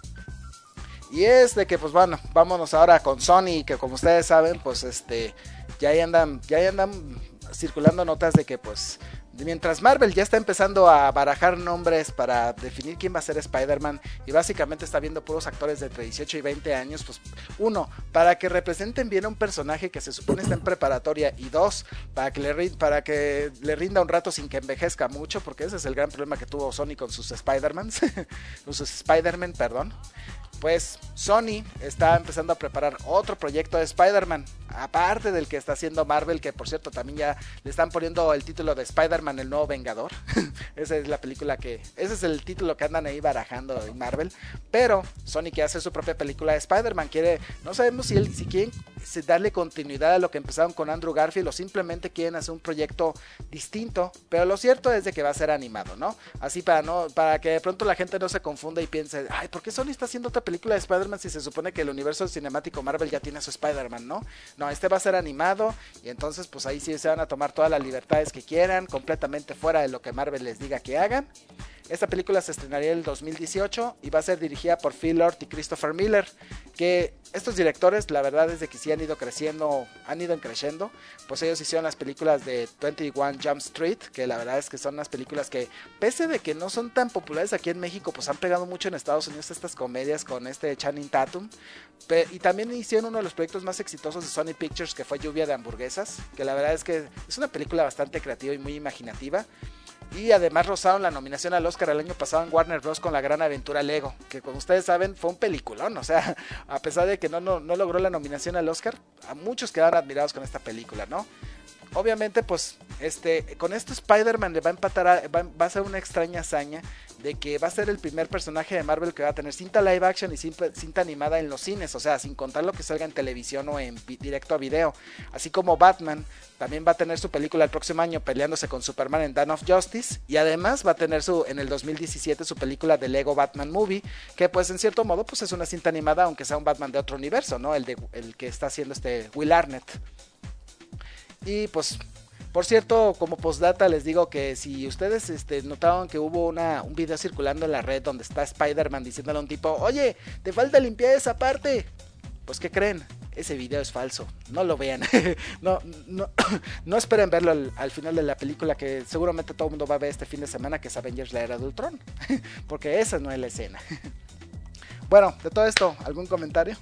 Y es de que, pues bueno, vámonos ahora con Sony, que como ustedes saben, pues ya andan circulando notas de que, pues, mientras Marvel ya está empezando a barajar nombres para definir quién va a ser Spider-Man y básicamente está viendo puros actores de entre 18 y 20 años, pues uno, para que representen bien a un personaje que se supone está en preparatoria, y dos, para que le rinda un rato sin que envejezca mucho, porque ese es el gran problema que tuvo Sony con sus Spider-Man, perdón. Pues Sony está empezando a preparar otro proyecto de Spider-Man, aparte del que está haciendo Marvel, que por cierto también ya le están poniendo el título de Spider-Man el nuevo Vengador. Esa es la película ese es el título que andan ahí barajando en Marvel. Pero Sony quiere hacer su propia película de Spider-Man, no sabemos si quieren darle continuidad a lo que empezaron con Andrew Garfield o simplemente quieren hacer un proyecto distinto, pero lo cierto es de que va a ser animado, ¿no? Así para que de pronto la gente no se confunda y piense, ay, ¿por qué Sony está haciendo otra película de Spider-Man si se supone que el universo cinemático Marvel ya tiene a su Spider-Man, ¿no? No, va a ser animado, y entonces pues ahí sí se van a tomar todas las libertades que quieran, completamente fuera de lo que Marvel les diga que hagan. Esta película se estrenaría en el 2018 y va a ser dirigida por Phil Lord y Christopher Miller, que estos directores la verdad es de que sí han ido creciendo, pues ellos hicieron las películas de 21 Jump Street, que la verdad es que son unas películas que, pese de que no son tan populares aquí en México, pues han pegado mucho en Estados Unidos estas comedias con Channing Tatum, y también hicieron uno de los proyectos más exitosos de Sony Pictures, que fue Lluvia de Hamburguesas, que la verdad es que es una película bastante creativa y muy imaginativa. Y además rozaron la nominación al Oscar el año pasado en Warner Bros. Con La Gran Aventura Lego, que como ustedes saben fue un peliculón, o sea, a pesar de que no logró la nominación al Oscar, a muchos quedaron admirados con esta película, ¿no? Obviamente, pues, con esto Spider-Man le va a ser una extraña hazaña de que va a ser el primer personaje de Marvel que va a tener cinta live action y cinta animada en los cines, o sea, sin contar lo que salga en televisión o en directo a video. Así como Batman también va a tener su película el próximo año peleándose con Superman en Dawn of Justice, y además va a tener en el 2017 su película de Lego Batman Movie, que pues en cierto modo pues es una cinta animada, aunque sea un Batman de otro universo, ¿no? El que está haciendo Will Arnett. Y pues, por cierto, como postdata les digo que si ustedes notaron que hubo un video circulando en la red donde está Spider-Man diciéndole a un tipo, oye, te falta limpiar esa parte, pues ¿qué creen? Ese video es falso, no lo vean. no esperen verlo al final de la película, que seguramente todo el mundo va a ver este fin de semana, que es Avengers La Era de Ultron, porque esa no es la escena. Bueno, de todo esto, ¿algún comentario?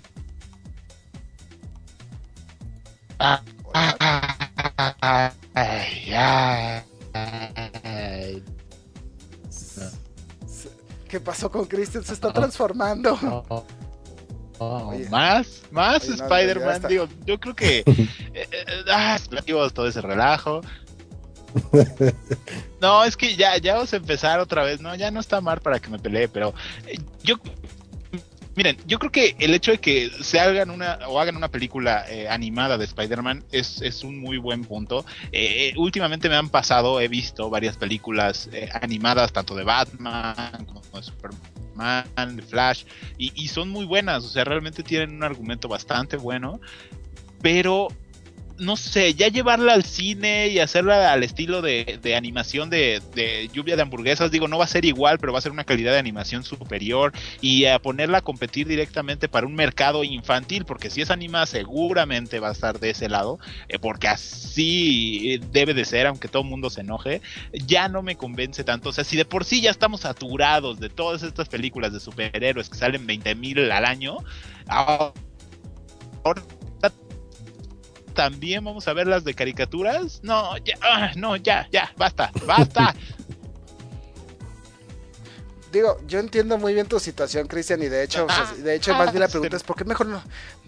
¿Qué pasó con Christian? Se está transformando. Oye, más oye, Spider-Man, no, digo, yo creo que todo ese relajo. No, es que ya vamos a empezar otra vez, no, ya no está mal para que me pelee, pero miren, yo creo que el hecho de que se hagan una película animada de Spider-Man es un muy buen punto. Últimamente he visto varias películas animadas, tanto de Batman como de Superman, de Flash, y son muy buenas, o sea, realmente tienen un argumento bastante bueno, pero no sé, ya llevarla al cine y hacerla al estilo de animación de lluvia de hamburguesas, digo, no va a ser igual, pero va a ser una calidad de animación superior, y a ponerla a competir directamente para un mercado infantil, porque si es animada seguramente va a estar de ese lado, porque así debe de ser, aunque todo el mundo se enoje, ya no me convence tanto. O sea, si de por sí ya estamos saturados de todas estas películas de superhéroes que salen 20,000 al año, ahora también vamos a ver las de caricaturas. No, ya, basta. Digo, yo entiendo muy bien tu situación, Cristian, y de hecho, más bien la pregunta es ¿por qué mejor no?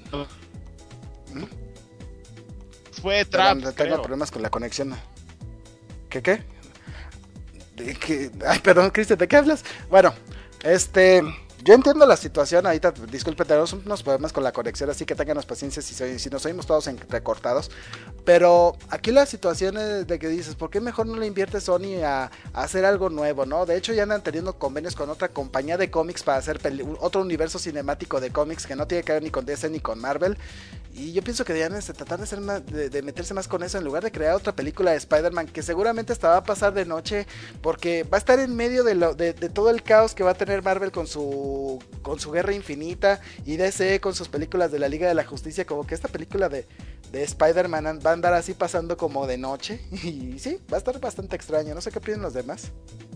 Fue trap. Tengo problemas con la conexión. ¿Qué? Ay, perdón, Cristian, ¿de qué hablas? Bueno, yo entiendo la situación, ahorita, disculpen, tenemos unos problemas con la conexión, así que ténganos paciencia si nos oímos todos recortados, pero aquí la situación es de que dices, ¿por qué mejor no le invierte Sony a hacer algo nuevo, no? De hecho ya andan teniendo convenios con otra compañía de cómics para hacer otro universo cinemático de cómics que no tiene que ver ni con DC ni con Marvel, y yo pienso que deberían tratar de hacer más, de meterse más con eso, en lugar de crear otra película de Spider-Man, que seguramente hasta va a pasar de noche, porque va a estar en medio de todo el caos que va a tener Marvel con su Guerra Infinita, y DC con sus películas de la Liga de la Justicia. Como que esta película de Spider-Man va a andar así pasando como de noche, y sí, va a estar bastante extraño. No sé qué opinan los demás.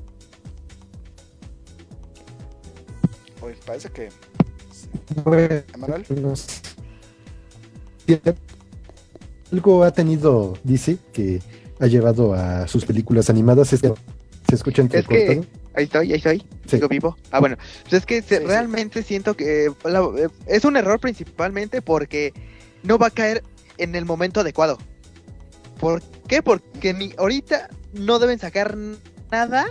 Uy, parece que ¿Emanuel? Algo ha tenido DC que ha llevado a sus películas animadas, es que se escucha entrecortado. Ahí estoy, sí. Sigo vivo. Bueno, pues es que realmente siento que es un error principalmente porque no va a caer en el momento adecuado. ¿Por qué? Porque ahorita no deben sacar nada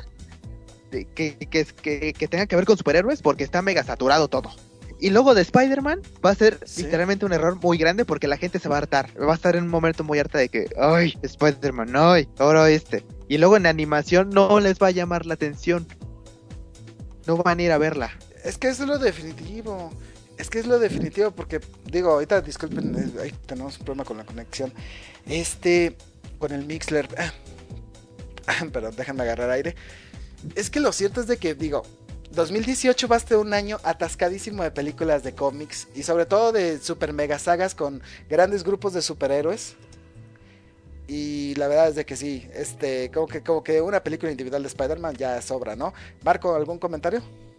que tenga que ver con superhéroes, porque está mega saturado todo. Y luego de Spider-Man va a ser literalmente un error muy grande, porque la gente se va a hartar. Va a estar en un momento muy harta de que, ¡ay, Spider-Man, ay, ahora Y luego en animación no les va a llamar la atención. No van a ir a verla. Es que es lo definitivo. Porque, digo, ahorita disculpen, ahí tenemos un problema con la conexión. Con el Mixler. Perdón, déjenme agarrar aire. Es que lo cierto es de que, digo, 2018 va a ser un año atascadísimo de películas de cómics, y sobre todo de super mega sagas con grandes grupos de superhéroes. Y la verdad es de que sí, como que una película individual de Spider-Man ya sobra, ¿no? Marco, ¿algún comentario?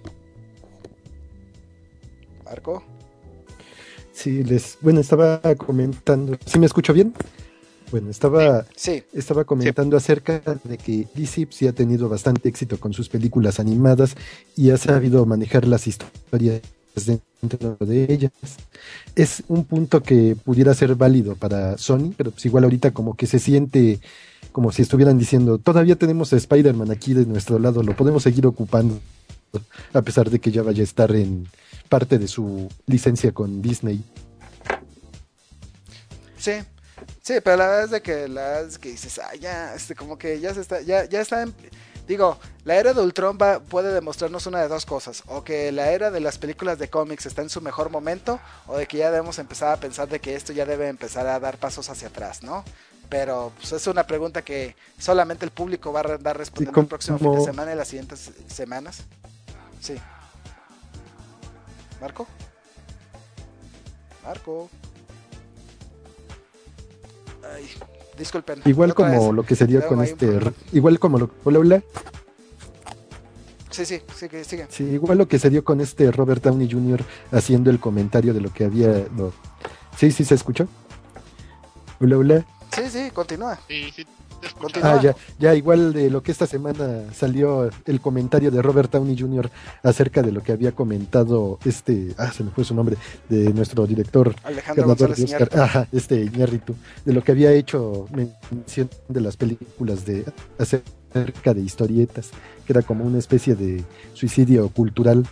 Marco. Sí, estaba comentando. ¿Sí me escucho bien? Bueno, estaba comentando acerca de que DC sí ha tenido bastante éxito con sus películas animadas y ha sabido manejar las historias dentro de ellas. Es un punto que pudiera ser válido para Sony, pero pues igual ahorita como que se siente como si estuvieran diciendo, todavía tenemos a Spider-Man aquí de nuestro lado, lo podemos seguir ocupando, a pesar de que ya vaya a estar en parte de su licencia con Disney. Sí, pero la verdad es que dices, como que ya está digo, la era de Ultron puede demostrarnos una de dos cosas: o que la era de las películas de cómics está en su mejor momento, o de que ya debemos empezar a pensar de que esto ya debe empezar a dar pasos hacia atrás, ¿no? Pero pues, es una pregunta que solamente el público va a dar respondiendo el próximo fin de semana y las siguientes semanas. Sí. ¿Marco? Ay, disculpen. Igual como lo que sería con igual como lo... Hola. Sí, sigue. Sí, igual lo que se dio con Robert Downey Jr. haciendo el comentario de lo que había... Sí, ¿se escuchó? Hola. Sí, continúa. Sí, Continúa. Ya igual de lo que esta semana salió el comentario de Robert Downey Jr. acerca de lo que había comentado se me fue su nombre, de nuestro director Alejandro González Iñárritu. Iñárritu, de lo que había hecho mención de las películas de acerca de historietas, que era como una especie de suicidio cultural.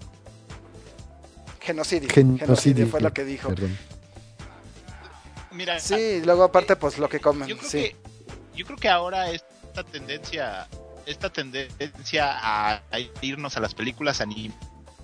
Genocidio fue lo que dijo. Perdón. Mira, sí, luego aparte pues lo que comen. Yo creo que ahora esta tendencia a irnos a las películas animadas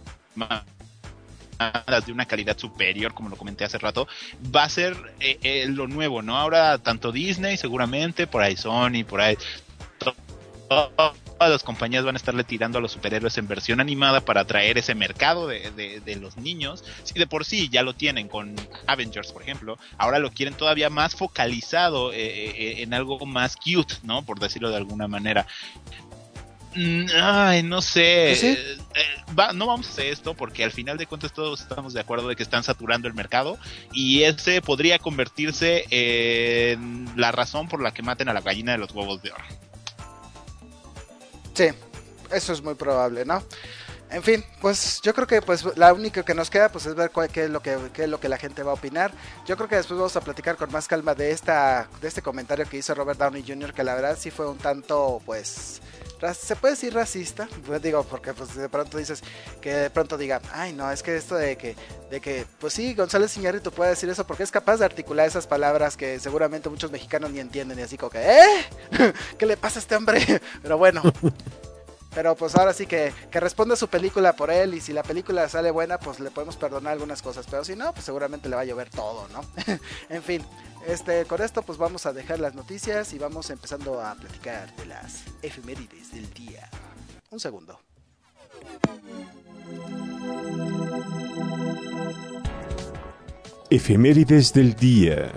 de una calidad superior, como lo comenté hace rato, va a ser lo nuevo, ¿no? Ahora tanto Disney, seguramente, por ahí Sony, por ahí todas las compañías van a estarle tirando a los superhéroes en versión animada para atraer ese mercado de los niños. Si de por sí ya lo tienen con Avengers, por ejemplo, ahora lo quieren todavía más focalizado en algo más cute, ¿no? Por decirlo de alguna manera. Ay, no sé. ¿Sí? No vamos a hacer esto porque al final de cuentas todos estamos de acuerdo de que están saturando el mercado y ese podría convertirse en la razón por la que maten a la gallina de los huevos de oro. Sí, eso es muy probable, ¿no? En fin, pues yo creo que pues la única que nos queda pues es ver qué es lo que la gente va a opinar. Yo creo que después vamos a platicar con más calma de este comentario que hizo Robert Downey Jr., que la verdad sí fue un tanto, pues, se puede decir racista, pues digo, porque pues de pronto dices que de pronto diga, ay no, es que esto de que pues sí, González Iñárritu puede decir eso porque es capaz de articular esas palabras que seguramente muchos mexicanos ni entienden y así como que, ¿qué le pasa a este hombre? Pero bueno. Pero pues ahora sí que responda su película por él, y si la película sale buena pues le podemos perdonar algunas cosas, pero si no pues seguramente le va a llover todo, ¿no? En fin, con esto pues vamos a dejar las noticias y vamos empezando a platicar de las efemérides del día. Un segundo. Efemérides del día.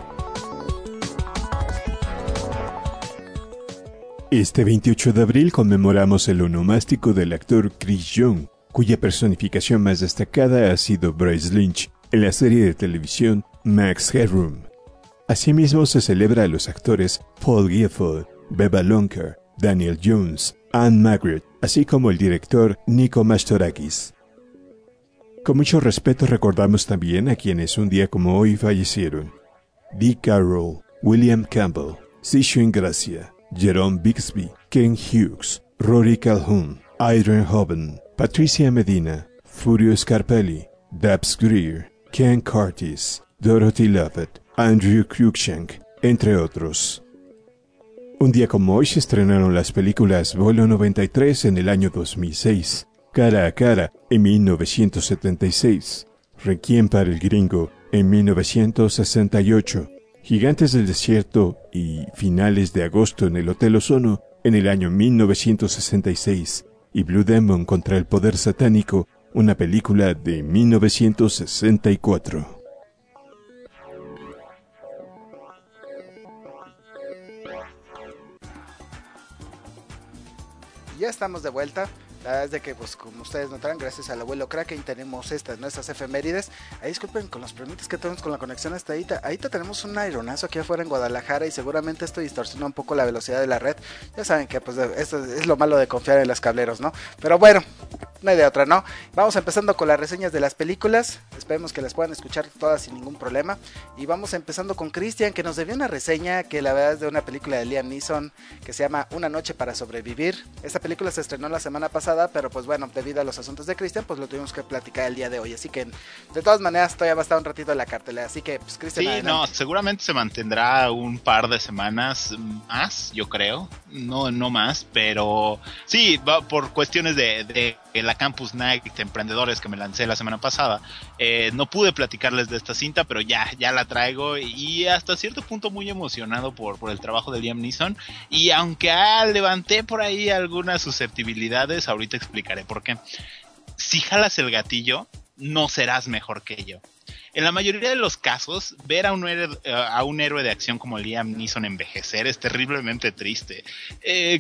Este 28 de abril conmemoramos el onomástico del actor Chris Young, cuya personificación más destacada ha sido Bryce Lynch en la serie de televisión Max Headroom. Asimismo se celebra a los actores Paul Gifford, Beba Lonker, Daniel Jones, Anne Margaret, así como el director Nico Mastorakis. Con mucho respeto recordamos también a quienes un día como hoy fallecieron: Dick Carroll, William Campbell, Cisho Ingracia, Jerome Bixby, Ken Hughes, Rory Calhoun, Adrian Hoban, Patricia Medina, Furio Scarpelli, Dabbs Greer, Ken Curtis, Dorothy Lovett, Andrew Cruikshank, entre otros. Un día como hoy se estrenaron las películas Vuelo 93 en el año 2006, Cara a Cara en 1976, Requiem para el Gringo en 1968, Gigantes del Desierto y Finales de Agosto en el Hotel Ozono en el año 1966 y Blue Demon contra el Poder Satánico, una película de 1964. Ya estamos de vuelta. La verdad es de que, pues, como ustedes notarán, gracias al abuelo Kraken tenemos nuestras efemérides. Ahí disculpen con los problemitas que tenemos con la conexión hasta ahorita. Ahorita tenemos un aeronazo aquí afuera en Guadalajara y seguramente esto distorsiona un poco la velocidad de la red. Ya saben que, pues, esto es lo malo de confiar en los cableros, ¿no? Pero bueno, no hay de otra, ¿no? Vamos empezando con las reseñas de las películas. Esperemos que las puedan escuchar todas sin ningún problema. Y vamos empezando con Cristian, que nos debió una reseña que la verdad es de una película de Liam Neeson que se llama Una noche para sobrevivir. Esta película se estrenó la semana pasada, pero pues bueno, debido a los asuntos de Cristian, pues lo tuvimos que platicar el día de hoy. Así que de todas maneras todavía va a estar un ratito en la cartelera. Así que pues Cristian, sí, adelante. No, seguramente se mantendrá un par de semanas más, yo creo. No más, pero sí, va por cuestiones de la Campus Night de Emprendedores que me lancé la semana pasada. No pude platicarles de esta cinta, pero ya la traigo y hasta cierto punto muy emocionado por el trabajo de Liam Neeson. Y aunque levanté por ahí algunas susceptibilidades, ahorita explicaré por qué. Si jalas el gatillo, no serás mejor que yo. En la mayoría de los casos, ver a un héroe de acción como Liam Neeson envejecer es terriblemente triste.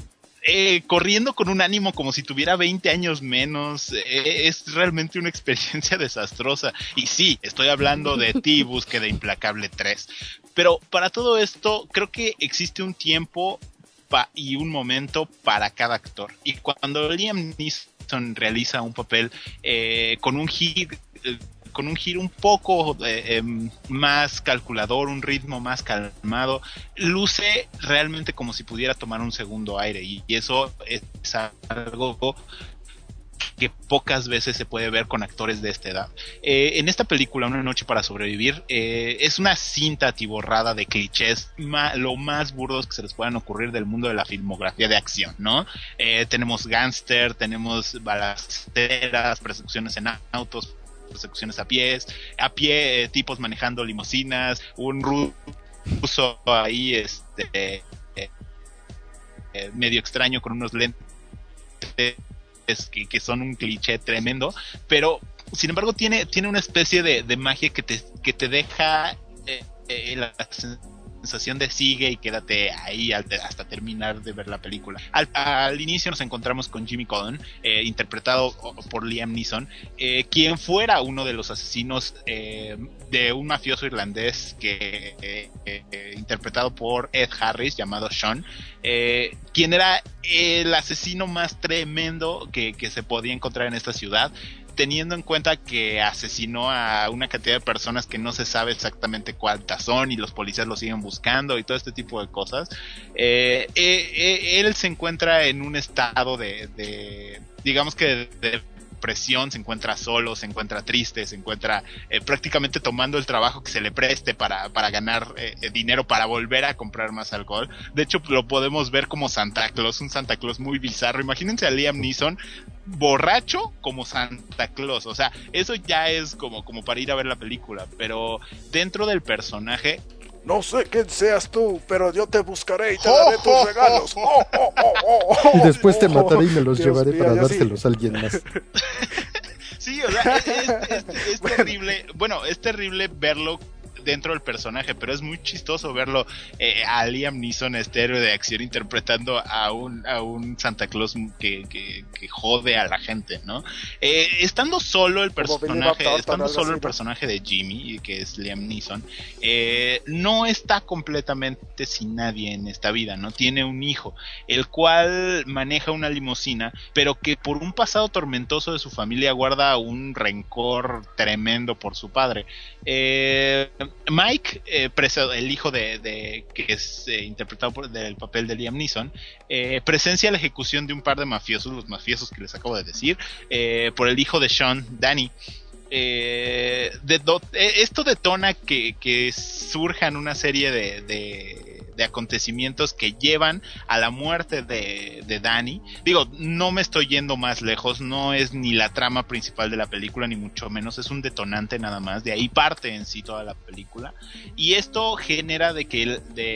corriendo con un ánimo como si tuviera 20 años menos. Es realmente una experiencia desastrosa. Y sí, estoy hablando de ti, Búsqueda Implacable 3. Pero para todo esto, creo que existe un tiempo y un momento para cada actor. Y cuando Liam Neeson realiza un papel con un giro un poco más calculador, un ritmo más calmado, luce realmente como si pudiera tomar un segundo aire, y eso es algo que pocas veces se puede ver con actores de esta edad. En esta película, Una noche para sobrevivir, es una cinta atiborrada de clichés lo más burdos que se les puedan ocurrir del mundo de la filmografía de acción, ¿no? Tenemos gángster, tenemos balaceras, persecuciones en autos, persecuciones a pie, tipos manejando limusinas, un ruso ahí medio extraño con unos lentes que son un cliché tremendo, pero sin embargo tiene una especie de magia que te deja la sensación de sigue y quédate ahí hasta terminar de ver la película. Al inicio nos encontramos con Jimmy Coogan, interpretado por Liam Neeson, quien fuera uno de los asesinos de un mafioso irlandés interpretado por Ed Harris, llamado Sean, quien era el asesino más tremendo que se podía encontrar en esta ciudad, teniendo en cuenta que asesinó a una cantidad de personas que no se sabe exactamente cuántas son, y los policías lo siguen buscando y todo este tipo de cosas. Él se encuentra en un estado de digamos que de depresión, se encuentra solo, se encuentra triste, se encuentra prácticamente tomando el trabajo que se le preste para ganar dinero para volver a comprar más alcohol. De hecho, lo podemos ver como Santa Claus, un Santa Claus muy bizarro. Imagínense a Liam Neeson borracho como Santa Claus, o sea, eso ya es como para ir a ver la película, pero dentro del personaje... No sé quién seas tú, pero yo te buscaré y te daré tus regalos. Y después te mataré y me los llevaré para dárselos a alguien más. Sí, o sea, es terrible. Bueno, es terrible verlo dentro del personaje, pero es muy chistoso verlo a Liam Neeson, este héroe de acción, interpretando a un Santa Claus que jode a la gente, ¿no? Estando solo el personaje de Jimmy, que es Liam Neeson, no está completamente sin nadie en esta vida, ¿no? Tiene un hijo, el cual maneja una limusina, pero que por un pasado tormentoso de su familia guarda un rencor tremendo por su padre. Mike, el hijo de que es interpretado por el papel de Liam Neeson, presencia la ejecución de un par de mafiosos, los mafiosos que les acabo de decir, por el hijo de Sean, Danny. Esto detona que surjan una serie de acontecimientos que llevan a la muerte de Danny. Digo, no me estoy yendo más lejos, no es ni la trama principal de la película, ni mucho menos, es un detonante nada más, de ahí parte en sí toda la película, y esto genera de que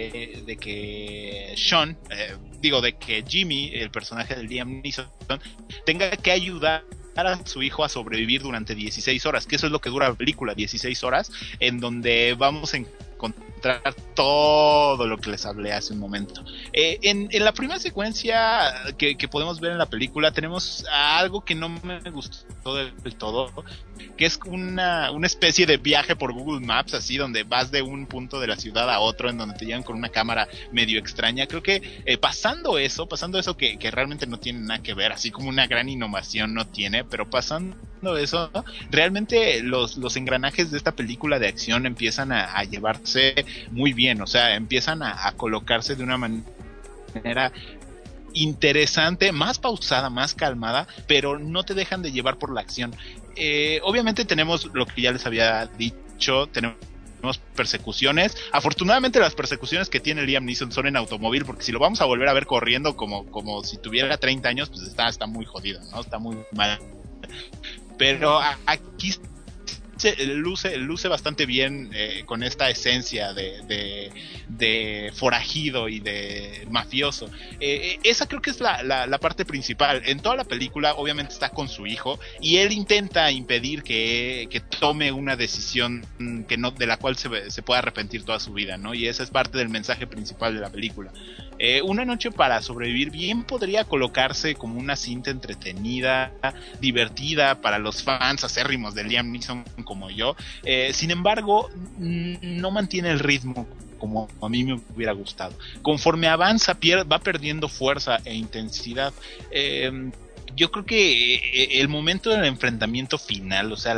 Jimmy, el personaje de Liam Neeson, tenga que ayudar a su hijo a sobrevivir durante 16 horas, que eso es lo que dura la película, 16 horas, en donde vamos a encontrar todo lo que les hablé hace un momento. En la primera secuencia que podemos ver en la película tenemos algo que no me gustó del todo, que es una especie de viaje por Google Maps, así, donde vas de un punto de la ciudad a otro, en donde te llevan con una cámara medio extraña. Creo que pasando eso que realmente no tiene nada que ver, así como una gran innovación no tiene, pero pasando eso, realmente los engranajes de esta película de acción empiezan a llevarse muy bien, o sea, empiezan a colocarse de una manera interesante, más pausada, más calmada, pero no te dejan de llevar por la acción. Obviamente tenemos lo que ya les había dicho, tenemos persecuciones. Afortunadamente las persecuciones que tiene Liam Neeson son en automóvil, porque si lo vamos a volver a ver corriendo como si tuviera 30 años, pues está muy jodido, ¿no? Está muy mal. Pero aquí luce bastante bien con esta esencia de forajido y de mafioso. Esa creo que es la parte principal. En toda la película obviamente está con su hijo y él intenta impedir que tome una decisión de la cual se pueda arrepentir toda su vida, ¿no? Y esa es parte del mensaje principal de la película. Una noche para sobrevivir bien podría colocarse como una cinta entretenida, divertida para los fans acérrimos de Liam Neeson como yo. Sin embargo, no mantiene el ritmo como a mí me hubiera gustado. Conforme avanza, va perdiendo fuerza e intensidad. Yo creo que el momento del enfrentamiento final, o sea,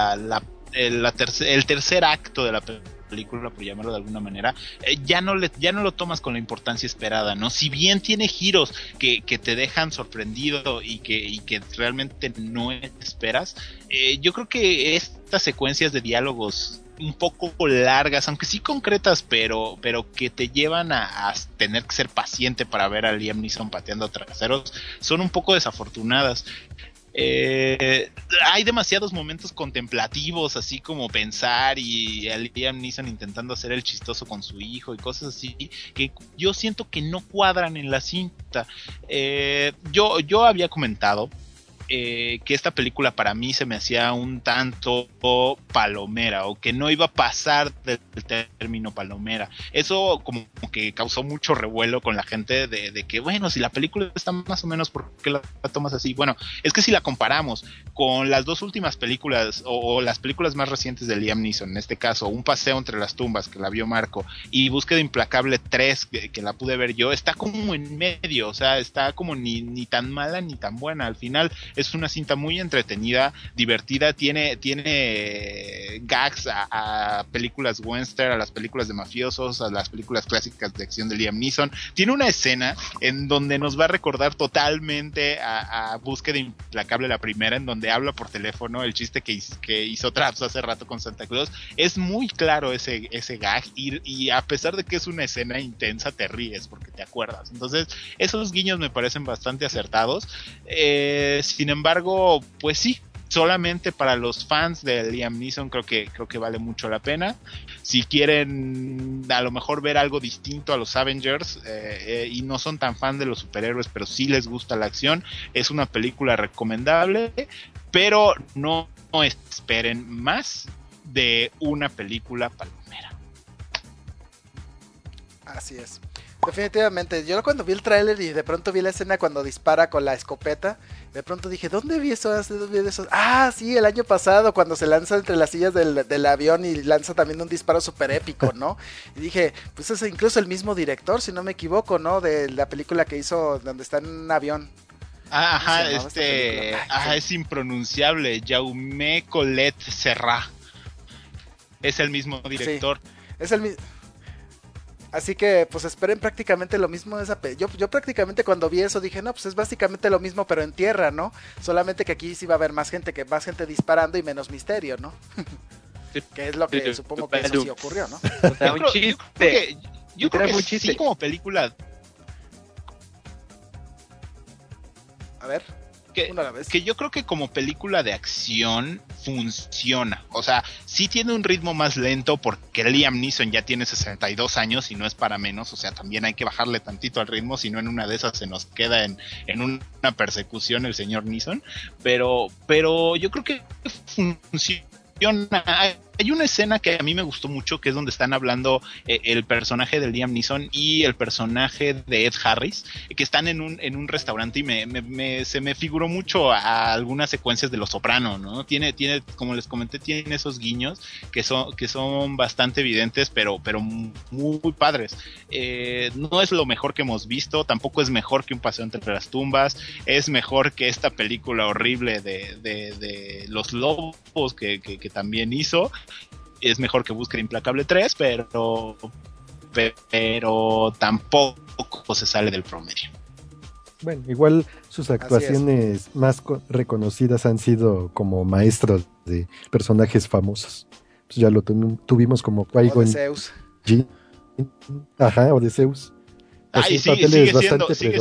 el tercer acto de la película, por llamarlo de alguna manera, ya no lo tomas con la importancia esperada, ¿no? Si bien tiene giros que te dejan sorprendido y que realmente no esperas, yo creo que estas secuencias de diálogos un poco largas, aunque sí concretas, pero que te llevan a tener que ser paciente para ver a Liam Neeson pateando traseros, son un poco desafortunadas. Hay demasiados momentos contemplativos, así como pensar, y el Liam Neeson intentando hacer el chistoso con su hijo y cosas así que yo siento que no cuadran en la cinta. Yo había comentado que esta película para mí se me hacía un tanto palomera, o que no iba a pasar del término palomera. Eso como que causó mucho revuelo con la gente de que, bueno, si la película está más o menos, ¿por qué la tomas así? Bueno, es que si la comparamos con las dos últimas películas o las películas más recientes de Liam Neeson, en este caso Un paseo entre las tumbas, que la vio Marco, y Búsqueda Implacable 3, que la pude ver yo, está como en medio, o sea, está como ni tan mala ni tan buena. Al final es una cinta muy entretenida, divertida, tiene gags a películas western, a las películas de mafiosos, a las películas clásicas de acción de Liam Neeson. Tiene una escena en donde nos va a recordar totalmente a Búsqueda Implacable, la primera, en donde habla por teléfono, el chiste que hizo Traps hace rato con Santa Claus. Es muy claro ese gag, y a pesar de que es una escena intensa, te ríes porque te acuerdas. Entonces esos guiños me parecen bastante acertados. Sin embargo, pues sí, solamente para los fans de Liam Neeson creo que vale mucho la pena. Si quieren a lo mejor ver algo distinto a los Avengers, y no son tan fan de los superhéroes, pero sí les gusta la acción, es una película recomendable, pero no esperen más de una película palomera. Así es. Definitivamente, yo cuando vi el tráiler y de pronto vi la escena cuando dispara con la escopeta, de pronto dije, ¿dónde vi eso? Ah, sí, el año pasado, cuando se lanza entre las sillas del avión y lanza también un disparo súper épico, ¿no? Y dije, pues es incluso el mismo director, si no me equivoco, ¿no? De la película que hizo donde está en un avión. Ajá, es impronunciable, Jaume Collet Serra. Es el mismo director. Sí, es el mismo. Así que pues esperen prácticamente lo mismo de esa yo prácticamente cuando vi eso dije, no, pues es básicamente lo mismo pero en tierra, ¿no? Solamente que aquí sí va a haber más gente disparando y menos misterio, ¿no? Que es lo que supongo que eso sí ocurrió, ¿no? O sea, un chiste. Yo creo que sí, como película. A ver. Que yo creo que como película de acción funciona. O sea, sí tiene un ritmo más lento porque Liam Neeson ya tiene 62 años y no es para menos. O sea, también hay que bajarle tantito al ritmo, si no en una de esas se nos queda en una persecución el señor Neeson. Pero yo creo que funciona. Hay una escena que a mí me gustó mucho, que es donde están hablando el personaje de Liam Neeson y el personaje de Ed Harris, que están en un restaurante, y se me figuró mucho a algunas secuencias de Los Soprano, ¿no? Tiene, como les comenté, tiene esos guiños que son bastante evidentes, pero muy padres. No es lo mejor que hemos visto, tampoco es mejor que Un paseo entre las tumbas, es mejor que esta película horrible de Los Lobos que también hizo. Es mejor que Búsqueda Implacable 3, pero tampoco se sale del promedio. Bueno, igual sus actuaciones más reconocidas han sido como maestros de personajes famosos. Pues ya lo tuvimos como Qui-Gon Jinn. Ajá, o de Zeus. Y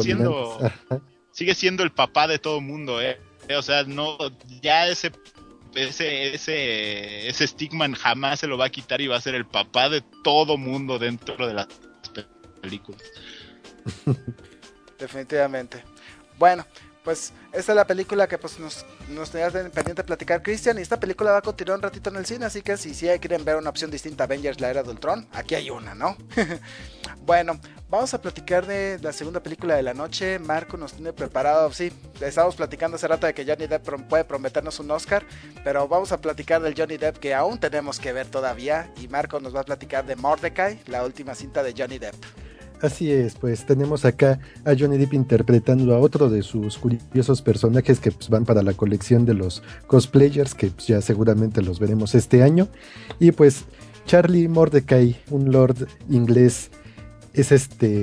sigue siendo el papá de todo mundo, O sea, no, ya ese ese estigma jamás se lo va a quitar y va a ser el papá de todo mundo dentro de las películas. Definitivamente. Bueno, pues esta es la película que pues nos tenías pendiente de platicar, Cristian, y esta película va a continuar un ratito en el cine, así que si quieren ver una opción distinta a Avengers, la era de Ultron, aquí hay una, ¿no? Bueno, vamos a platicar de la segunda película de la noche. Marco nos tiene preparado, sí, estábamos platicando hace rato de que Johnny Depp puede prometernos un Oscar, pero vamos a platicar del Johnny Depp que aún tenemos que ver todavía, y Marco nos va a platicar de Mordecai, la última cinta de Johnny Depp. Así es, pues tenemos acá a Johnny Depp interpretando a otro de sus curiosos personajes que pues, van para la colección de los cosplayers, que pues, ya seguramente los veremos este año. Y pues Charlie Mordecai, un lord inglés, es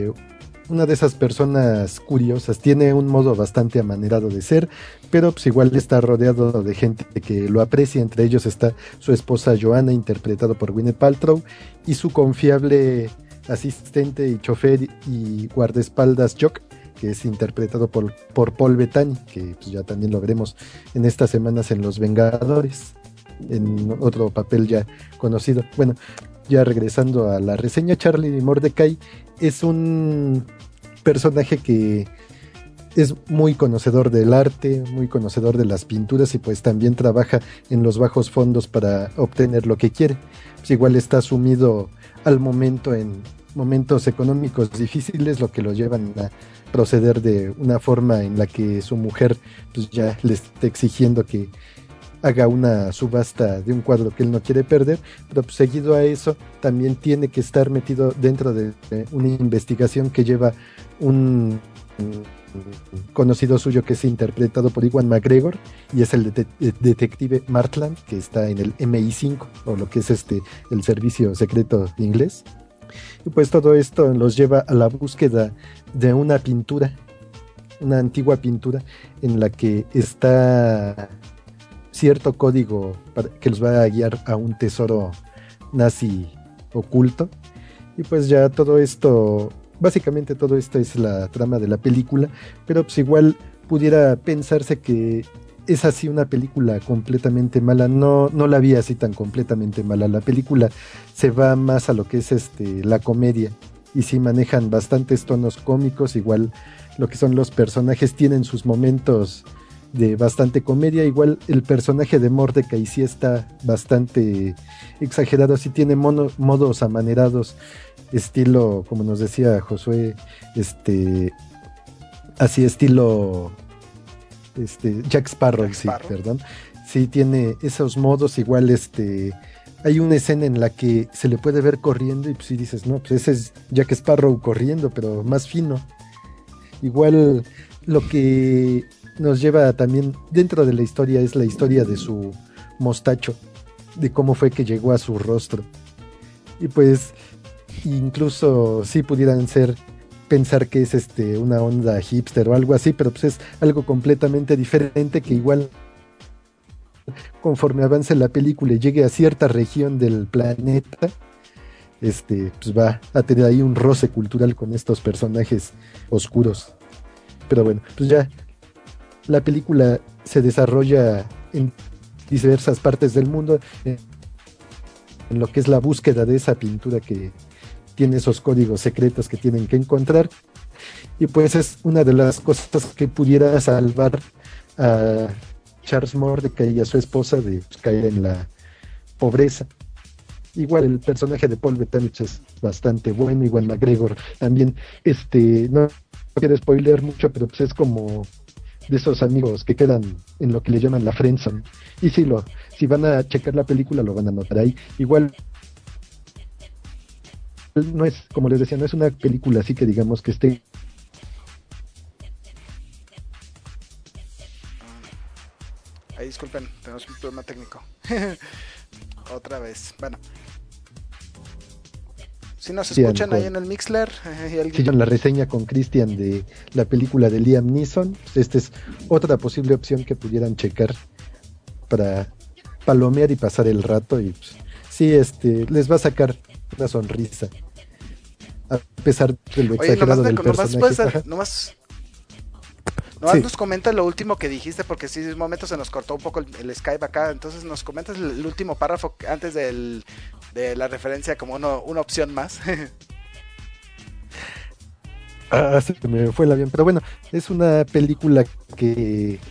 una de esas personas curiosas, tiene un modo bastante amanerado de ser, pero pues igual está rodeado de gente que lo aprecia. Entre ellos está su esposa Joanna, interpretado por Gwyneth Paltrow, y su confiable asistente y chofer y guardaespaldas Jock, que es interpretado por Paul Bettany, que pues ya también lo veremos en estas semanas en Los Vengadores, en otro papel ya conocido. Bueno, ya regresando a la reseña, Charlie Mordecai es un personaje que es muy conocedor del arte, muy conocedor de las pinturas, y pues también trabaja en los bajos fondos para obtener lo que quiere. Pues igual está sumido al momento en momentos económicos difíciles, lo que lo llevan a proceder de una forma en la que su mujer pues ya le está exigiendo que haga una subasta de un cuadro que él no quiere perder, pero pues, seguido a eso también tiene que estar metido dentro de una investigación que lleva un conocido suyo que es interpretado por Ewan McGregor, y es el detective Martland, que está en el MI5, o lo que es el servicio secreto inglés. Y pues todo esto los lleva a la búsqueda de una pintura, una antigua pintura en la que está cierto código que los va a guiar a un tesoro nazi oculto. Y pues ya todo esto, básicamente todo esto es la trama de la película, pero pues igual pudiera pensarse que es así una película completamente mala. No la vi así tan completamente mala. La película se va más a lo que es la comedia, y sí manejan bastantes tonos cómicos. Igual lo que son los personajes tienen sus momentos de bastante comedia. Igual el personaje de Mordecai sí está bastante exagerado, sí tiene modos amanerados, estilo, como nos decía Josué, así estilo Jack Sparrow, perdón. Sí tiene esos modos. Igual hay una escena en la que se le puede ver corriendo y pues sí dices, no, pues ese es Jack Sparrow corriendo, pero más fino. Igual lo que nos lleva también dentro de la historia es la historia de su mostacho, de cómo fue que llegó a su rostro. Y pues incluso sí pudieran pensar que es una onda hipster o algo así, pero pues es algo completamente diferente, que igual conforme avance la película y llegue a cierta región del planeta, pues va a tener ahí un roce cultural con estos personajes oscuros. Pero bueno, pues ya la película se desarrolla en diversas partes del mundo, en lo que es la búsqueda de esa pintura que tiene esos códigos secretos que tienen que encontrar, y pues es una de las cosas que pudiera salvar a Charles Mordecai y a su esposa de caer en la pobreza. Igual el personaje de Paul Bettany es bastante bueno. Igual McGregor también, no quiero spoiler mucho, pero pues es como de esos amigos que quedan en lo que le llaman la friendzone, y si van a checar la película lo van a notar ahí. Igual no es, como les decía, no es una película así que digamos que esté... Ahí disculpen, tenemos un problema técnico. Otra vez, bueno. Si nos escuchan ahí en el Mixler, si la reseña con Cristian de la película de Liam Neeson, esta es otra posible opción que pudieran checar para palomear y pasar el rato, y pues, sí, les va a sacar una sonrisa a pesar de lo exagerado del personaje. No, Sí. nos comentas lo último que dijiste, porque sí, en un momento se nos cortó un poco el Skype acá, entonces nos comentas el último párrafo antes de la referencia como una opción más. Se me fue el avión, pero bueno, es una película que...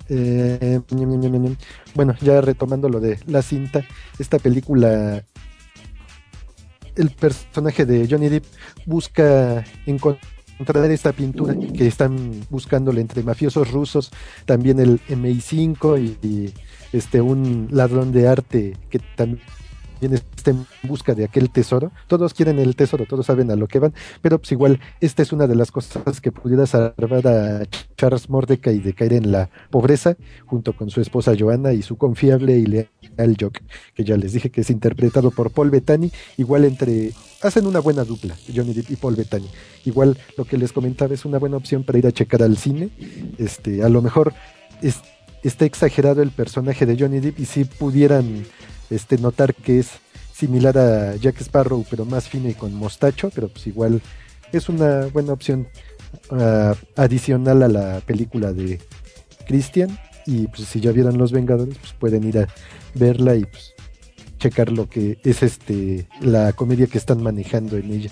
bueno, ya retomando lo de la cinta, esta película, el personaje de Johnny Depp busca encontrar esta pintura que están buscándole entre mafiosos rusos, también el MI5 y un ladrón de arte que también está en busca de aquel tesoro. Todos quieren el tesoro, todos saben a lo que van, pero pues igual esta es una de las cosas que pudiera salvar a Charles Mordecai de caer en la pobreza, junto con su esposa Joanna y su confiable y leal Jock, que ya les dije que es interpretado por Paul Bettany. Igual hacen una buena dupla, Johnny Depp y Paul Bettany. Igual lo que les comentaba es una buena opción para ir a checar al cine. A lo mejor está exagerado el personaje de Johnny Depp y si pudieran notar que es similar a Jack Sparrow, pero más fino y con mostacho, pero pues igual es una buena opción adicional a la película de Christian. Y pues si ya vieron Los Vengadores, pues pueden ir a verla y pues checar lo que es la comedia que están manejando en ella.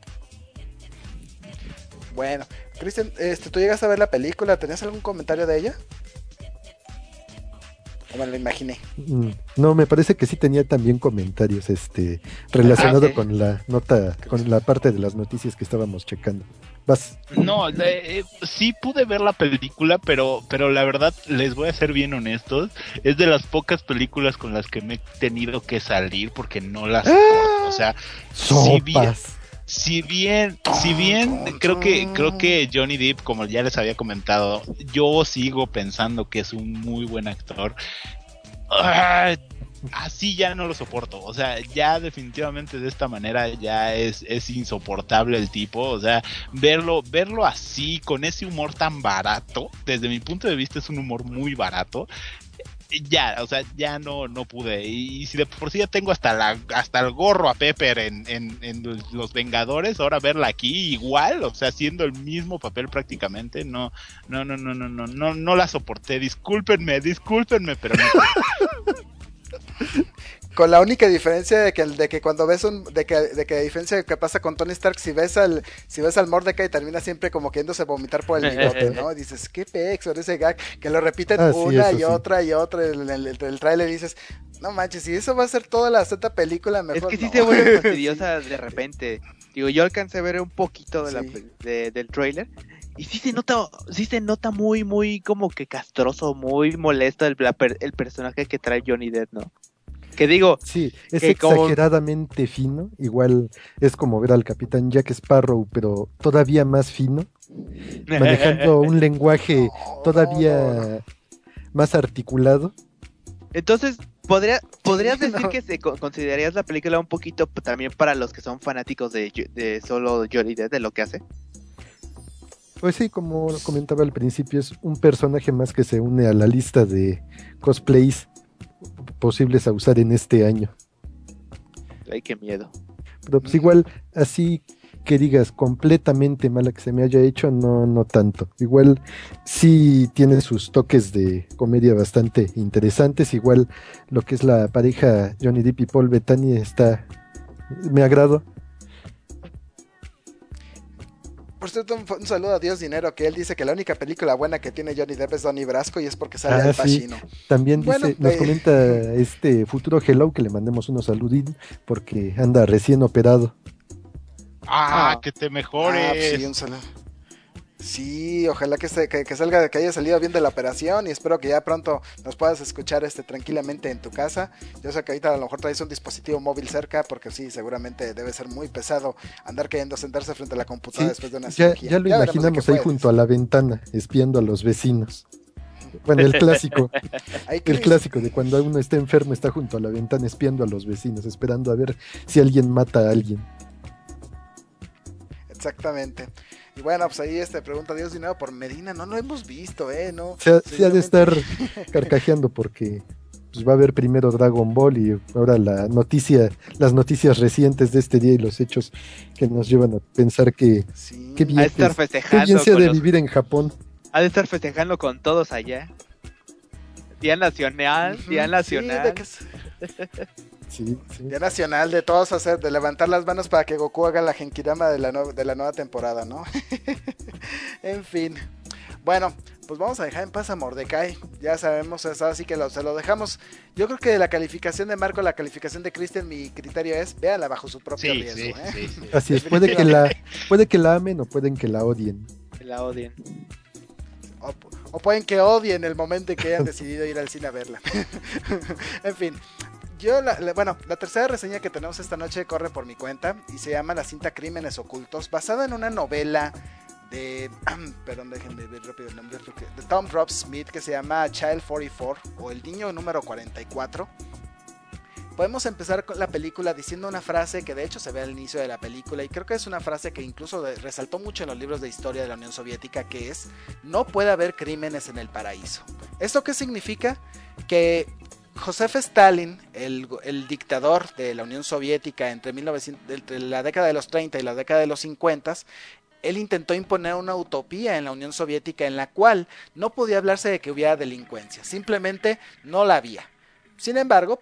Bueno, Christian, ¿tú llegas a ver la película? ¿Tenías algún comentario de ella? ¿O me lo imaginé? No, me parece que sí tenía también comentarios relacionado sí. con la nota, con la parte de las noticias que estábamos checando. Vas. No, sí pude ver la película, pero la verdad, les voy a ser bien honestos, es de las pocas películas con las que me he tenido que salir porque no las soporto. O sea, si bien creo que Johnny Depp, como ya les había comentado, yo sigo pensando que es un muy buen actor. Así ya no lo soporto, o sea, ya definitivamente de esta manera ya es insoportable el tipo, o sea, verlo así, con ese humor tan barato, desde mi punto de vista es un humor muy barato. Ya, o sea, ya no pude. Y si de por sí ya tengo hasta el gorro a Pepper en Los Vengadores, ahora verla aquí igual, o sea, haciendo el mismo papel prácticamente, no la soporté. Discúlpenme, pero no. Con la única diferencia de que cuando ves de que a diferencia de que pasa con Tony Stark, si ves al Mordecai termina siempre como queriéndose vomitar por el bigote, ¿no? Dices, qué pex, o ese gag, que lo repiten una y otra y otra en el trailer, dices, no manches, si eso va a ser toda la Z película, mejor es que no. sí se vuelve fastidiosa de repente. Digo, yo alcancé a ver un poquito del trailer y sí se nota muy, muy como que castroso, muy molesto el personaje que trae Johnny Depp, ¿no? Que digo, sí, es exageradamente fino, igual es como ver al Capitán Jack Sparrow, pero todavía más fino, manejando un lenguaje todavía más articulado. Entonces, ¿podrías decir que considerarías la película un poquito también para los que son fanáticos de solo Johnny Depp, de lo que hace? Pues sí, como comentaba al principio, es un personaje más que se une a la lista de cosplays posibles a usar en este año. Ay, qué miedo. Pero pues igual, así que digas completamente mala que se me haya hecho, no tanto. Igual sí tiene sus toques de comedia bastante interesantes. Igual lo que es la pareja Johnny Depp y Paul Bettany me agrado. Por cierto, un saludo a Dios Dinero, que él dice que la única película buena que tiene Johnny Depp es Donnie Brasco y es porque sale Al Pacino. Sí. También dice, nos comenta futuro Hello que le mandemos unos saluditos porque anda recién operado. Que te mejores. Sí, un saludo. Sí, ojalá que salga, que haya salido bien de la operación y espero que ya pronto nos puedas escuchar tranquilamente en tu casa. Yo sé que ahorita a lo mejor traes un dispositivo móvil cerca porque sí, seguramente debe ser muy pesado andar queriendo sentarse frente a la computadora después de una cirugía. Ya lo imaginamos ahí junto a la ventana, espiando a los vecinos. Bueno, el clásico. El clásico de cuando uno está enfermo está junto a la ventana espiando a los vecinos, esperando a ver si alguien mata a alguien. Exactamente. Y bueno, pues ahí pregunta Dios Dinero por Medina, no lo hemos visto, ¿no? Se ha de estar carcajeando porque pues va a haber primero Dragon Ball y ahora las noticias recientes de este día y los hechos que nos llevan a pensar que bien, a estar festejando. Qué bien sea de vivir en Japón. Ha de estar festejando con todos allá. Día nacional, día nacional. Sí. Día nacional de todos de levantar las manos para que Goku haga la Genkidama de la nueva temporada, ¿no? En fin. Bueno, pues vamos a dejar en paz a Mordecai. Ya sabemos, así que se lo dejamos. Yo creo que la calificación de Marco, la calificación de Christian, mi criterio es, véanla bajo su propio riesgo. Sí. Así es, puede que la amen o pueden que la odien. Que la odien. O pueden que odien el momento en que hayan decidido ir al cine a verla. En fin. La tercera reseña que tenemos esta noche corre por mi cuenta y se llama la cinta Crímenes Ocultos, basada en una novela de, perdón, déjenme ver rápido el nombre, de Tom Rob Smith, que se llama Child 44 o El Niño número 44. Podemos empezar con la película diciendo una frase que de hecho se ve al inicio de la película y creo que es una frase que incluso resaltó mucho en los libros de historia de la Unión Soviética, que es: no puede haber crímenes en el paraíso. ¿Esto qué significa? Que Joseph Stalin, el dictador de la Unión Soviética entre la década de los 30 y la década de los 50, él intentó imponer una utopía en la Unión Soviética en la cual no podía hablarse de que hubiera delincuencia, simplemente no la había. Sin embargo,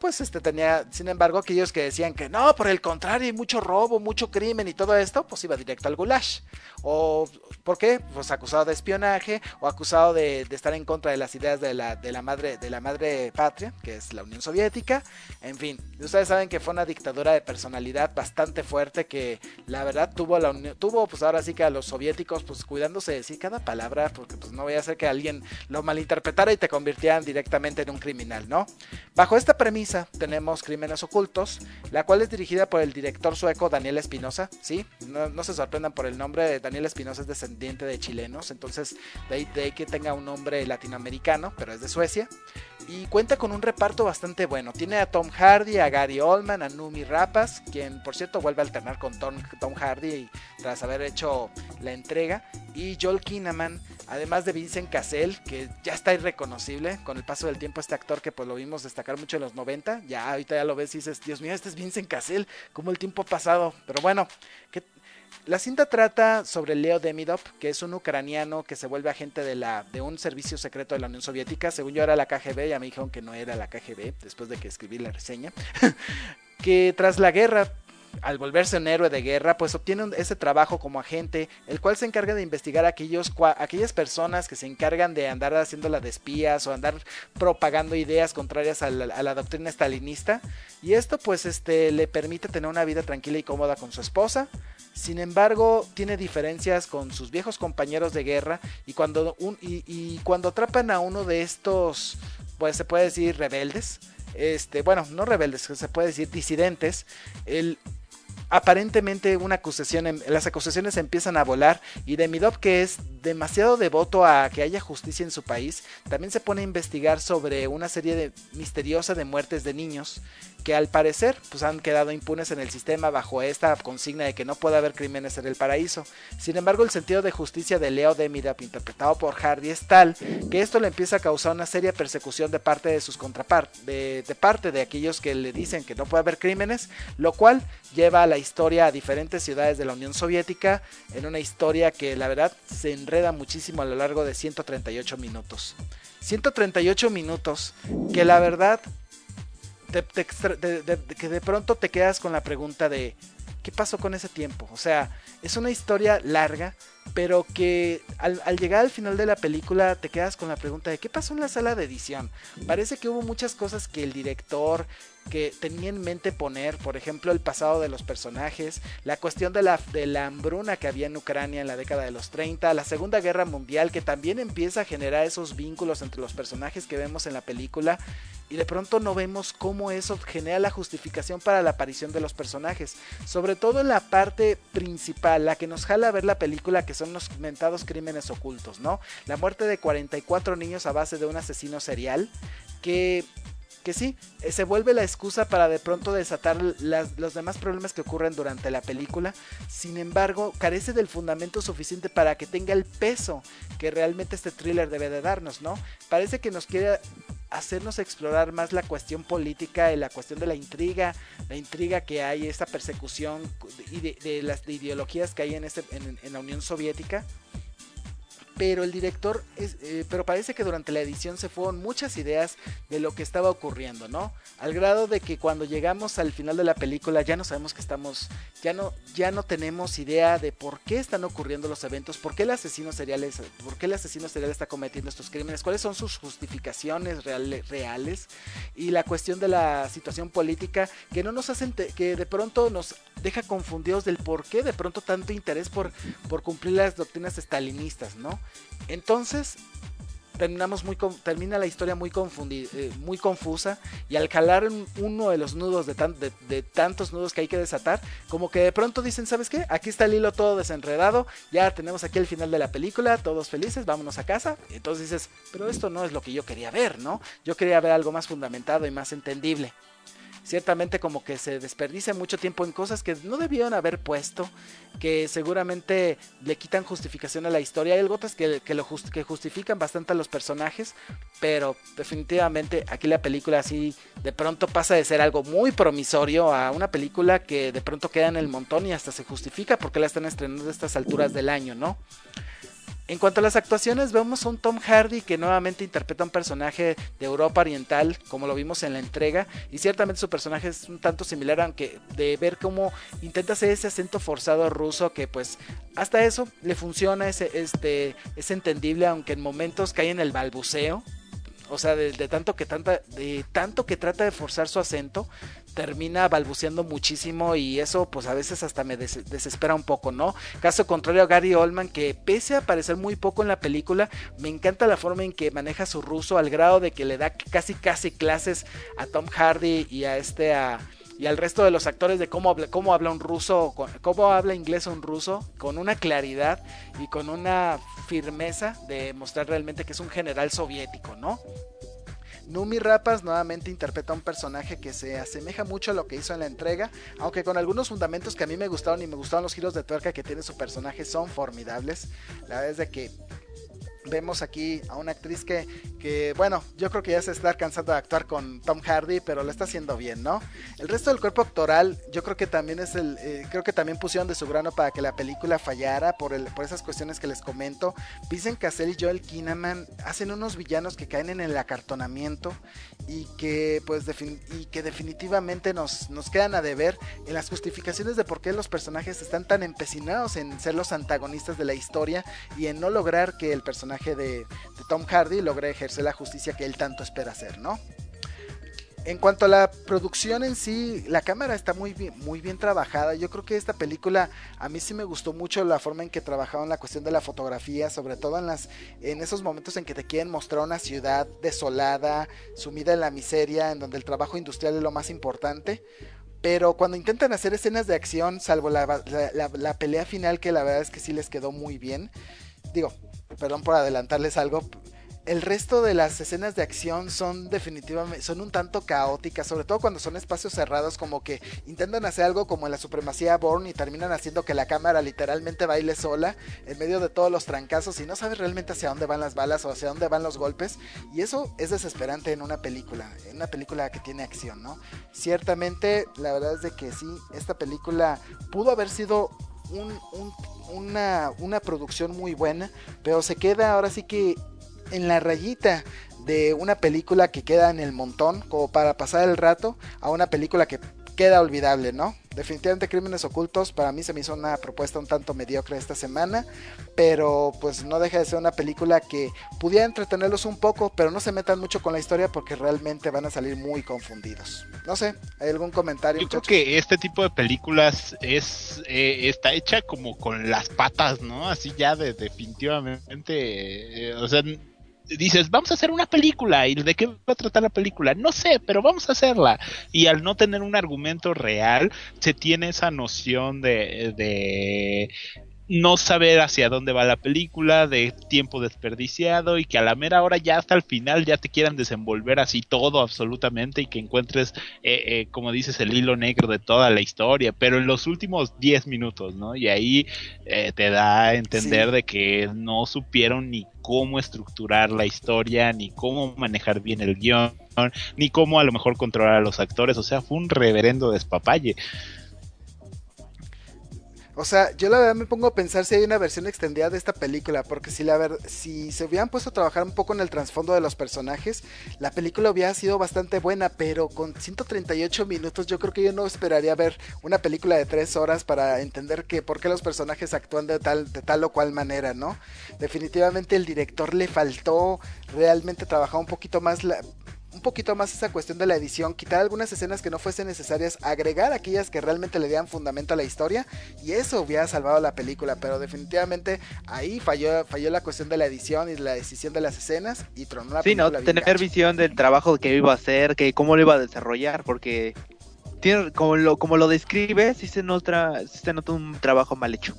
aquellos que decían que no, por el contrario, hay mucho robo, mucho crimen y todo esto, pues iba directo al Gulag. ¿O por qué? Pues acusado de espionaje o acusado de estar en contra de las ideas de la madre patria, que es la Unión Soviética. En fin, ustedes saben que fue una dictadura de personalidad bastante fuerte que la verdad tuvo pues ahora sí que a los soviéticos pues cuidándose de decir cada palabra, porque pues no vaya a ser que alguien lo malinterpretara y te convirtieran directamente en un criminal, ¿no? Bajo esta premisa tenemos Crímenes Ocultos, la cual es dirigida por el director sueco Daniel Espinosa, ¿sí? No se sorprendan por el nombre, Daniel Espinosa es descendiente de chilenos, entonces de ahí que tenga un nombre latinoamericano, pero es de Suecia, y cuenta con un reparto bastante bueno. Tiene a Tom Hardy, a Gary Oldman, a Noomi Rapace, quien por cierto vuelve a alternar con Tom Hardy tras haber hecho la entrega, y Joel Kinnaman, además de Vincent Cassel, que ya está irreconocible con el paso del tiempo. Este actor que pues lo vimos destacar mucho en los 90, ya ahorita ya lo ves y dices, Dios mío, este es Vincent Cassel, como el tiempo ha pasado. Pero bueno, la cinta trata sobre Leo Demidov, que es un ucraniano que se vuelve agente de un servicio secreto de la Unión Soviética. Según yo era la KGB, ya me dijeron que no era la KGB después de que escribí la reseña. Que tras la guerra, al volverse un héroe de guerra, pues obtiene ese trabajo como agente, el cual se encarga de investigar a aquellas personas que se encargan de andar haciéndola de espías o andar propagando ideas contrarias a la doctrina stalinista. Y esto pues le permite tener una vida tranquila y cómoda con su esposa. Sin embargo, tiene diferencias con sus viejos compañeros de guerra y cuando atrapan a uno de estos, pues se puede decir rebeldes, no rebeldes, se puede decir disidentes, aparentemente las acusaciones empiezan a volar y Demidov, que es demasiado devoto a que haya justicia en su país, también se pone a investigar sobre una serie misteriosa de muertes de niños que al parecer pues han quedado impunes en el sistema bajo esta consigna de que no puede haber crímenes en el paraíso. Sin embargo, el sentido de justicia de Leo Demidov, interpretado por Hardy, es tal que esto le empieza a causar una seria persecución de parte de sus contrapartes, de parte de aquellos que le dicen que no puede haber crímenes, lo cual lleva a la historia a diferentes ciudades de la Unión Soviética, en una historia que la verdad se enreda muchísimo a lo largo de 138 minutos. 138 minutos que la verdad que de pronto te quedas con la pregunta de ¿qué pasó con ese tiempo? O sea, es una historia larga, pero que al llegar al final de la película te quedas con la pregunta de ¿qué pasó en la sala de edición? Parece que hubo muchas cosas que el director que tenía en mente poner, por ejemplo el pasado de los personajes, la cuestión de la hambruna que había en Ucrania en la década de los 30, la Segunda Guerra Mundial, que también empieza a generar esos vínculos entre los personajes que vemos en la película, y de pronto no vemos cómo eso genera la justificación para la aparición de los personajes, sobre todo en la parte principal, la que nos jala a ver la película, que son los mentados crímenes ocultos, ¿no? La muerte de 44 niños a base de un asesino serial, que sí, se vuelve la excusa para de pronto desatar los demás problemas que ocurren durante la película. Sin embargo, carece del fundamento suficiente para que tenga el peso que realmente este thriller debe de darnos, ¿no? Parece que nos quiere hacernos explorar más la cuestión política y la cuestión de la intriga que hay, esta persecución y de las ideologías que hay en la Unión Soviética. pero el director, pero parece que durante la edición se fueron muchas ideas de lo que estaba ocurriendo, ¿no? Al grado de que cuando llegamos al final de la película ya no sabemos que estamos, ya no tenemos idea de por qué están ocurriendo los eventos, por qué el asesino serial está cometiendo estos crímenes, cuáles son sus justificaciones reales, y la cuestión de la situación política que no nos hacen, que de pronto nos deja confundidos del por qué de pronto tanto interés por cumplir las doctrinas estalinistas, ¿no? Entonces termina la historia muy confusa, y al jalar uno de los nudos de tantos nudos que hay que desatar, como que de pronto dicen, ¿sabes qué? Aquí está el hilo todo desenredado, ya tenemos aquí el final de la película, todos felices, vámonos a casa. Entonces dices, pero esto no es lo que yo quería ver, ¿no? Yo quería ver algo más fundamentado y más entendible. Ciertamente como que se desperdicia mucho tiempo en cosas que no debieron haber puesto, que seguramente le quitan justificación a la historia. Hay otras que justifican bastante a los personajes, pero definitivamente aquí la película así de pronto pasa de ser algo muy promisorio a una película que de pronto queda en el montón y hasta se justifica porque la están estrenando a estas alturas del año, ¿no? En cuanto a las actuaciones, vemos a un Tom Hardy que nuevamente interpreta un personaje de Europa Oriental, como lo vimos en la entrega, y ciertamente su personaje es un tanto similar, aunque de ver cómo intenta hacer ese acento forzado ruso, que pues hasta eso le funciona, es entendible, aunque en momentos cae en el balbuceo. O sea, de tanto que trata de forzar su acento, termina balbuceando muchísimo, y eso pues a veces hasta me desespera un poco, ¿no? Caso contrario a Gary Oldman, que pese a aparecer muy poco en la película, me encanta la forma en que maneja su ruso, al grado de que le da casi clases a Tom Hardy y y al resto de los actores de cómo habla un ruso, cómo habla inglés un ruso, con una claridad y con una firmeza de mostrar realmente que es un general soviético, ¿no? Noomi Rapace nuevamente interpreta un personaje que se asemeja mucho a lo que hizo en la entrega, aunque con algunos fundamentos que a mí me gustaron, y me gustaron los giros de tuerca que tiene su personaje, son formidables. La verdad es de que vemos aquí a una actriz que bueno, yo creo que ya se está cansando de actuar con Tom Hardy, pero lo está haciendo bien, ¿no? El resto del cuerpo actoral, yo creo que también creo que también pusieron de su grano para que la película fallara por esas cuestiones que les comento. Vincent Cassel y Joel Kinnaman hacen unos villanos que caen en el acartonamiento y que pues definitivamente nos quedan a deber en las justificaciones de por qué los personajes están tan empecinados en ser los antagonistas de la historia y en no lograr que el personaje de Tom Hardy logre ejercer la justicia que él tanto espera hacer, ¿no? En cuanto a la producción en sí, la cámara está muy bien trabajada. Yo creo que esta película a mí sí me gustó mucho la forma en que trabajaron la cuestión de la fotografía, sobre todo en esos momentos en que te quieren mostrar una ciudad desolada, sumida en la miseria, en donde el trabajo industrial es lo más importante. Pero cuando intentan hacer escenas de acción, salvo la pelea final, que la verdad es que sí les quedó muy bien. Digo, perdón por adelantarles algo, el resto de las escenas de acción son un tanto caóticas, sobre todo cuando son espacios cerrados, como que intentan hacer algo como en la Supremacía Bourne y terminan haciendo que la cámara literalmente baile sola en medio de todos los trancazos y no sabes realmente hacia dónde van las balas o hacia dónde van los golpes, y eso es desesperante en una película que tiene acción, ¿no? Ciertamente, la verdad es de que sí, esta película pudo haber sido una producción muy buena, pero se queda ahora sí que en la rayita de una película que queda en el montón como para pasar el rato, a una película que queda olvidable, ¿no? Definitivamente Crímenes Ocultos para mí se me hizo una propuesta un tanto mediocre esta semana, pero pues no deja de ser una película que pudiera entretenerlos un poco, pero no se metan mucho con la historia porque realmente van a salir muy confundidos. No sé, ¿hay algún comentario? Yo creo que este tipo de películas está hecha como con las patas, ¿no? Así ya definitivamente, o sea, dices, vamos a hacer una película, ¿y de qué va a tratar la película? No sé, pero vamos a hacerla. Y al no tener un argumento real, se tiene esa noción de no saber hacia dónde va la película, de tiempo desperdiciado, y que a la mera hora ya hasta el final ya te quieran desenvolver así todo absolutamente, y que encuentres, como dices, el hilo negro de toda la historia, pero en los últimos 10 minutos, ¿no? Y ahí te da a entender de que no supieron ni cómo estructurar la historia, ni cómo manejar bien el guión, ni cómo a lo mejor controlar a los actores. O sea, fue un reverendo despapalle. O sea, yo la verdad me pongo a pensar si hay una versión extendida de esta película, porque si se hubieran puesto a trabajar un poco en el trasfondo de los personajes, la película hubiera sido bastante buena, pero con 138 minutos yo creo que yo no esperaría ver una película de 3 horas para entender que por qué los personajes actúan de tal o cual manera, ¿no? Definitivamente el director le faltó realmente trabajar un poquito más esa cuestión de la edición, quitar algunas escenas que no fuesen necesarias, agregar aquellas que realmente le dieran fundamento a la historia, y eso hubiera salvado la película. Pero definitivamente ahí falló la cuestión de la edición y la decisión de las escenas, y tronó la película. Sí, no, tener visión del trabajo que iba a hacer, que cómo lo iba a desarrollar, porque tiene, como lo describe, sí se nota un trabajo mal hecho.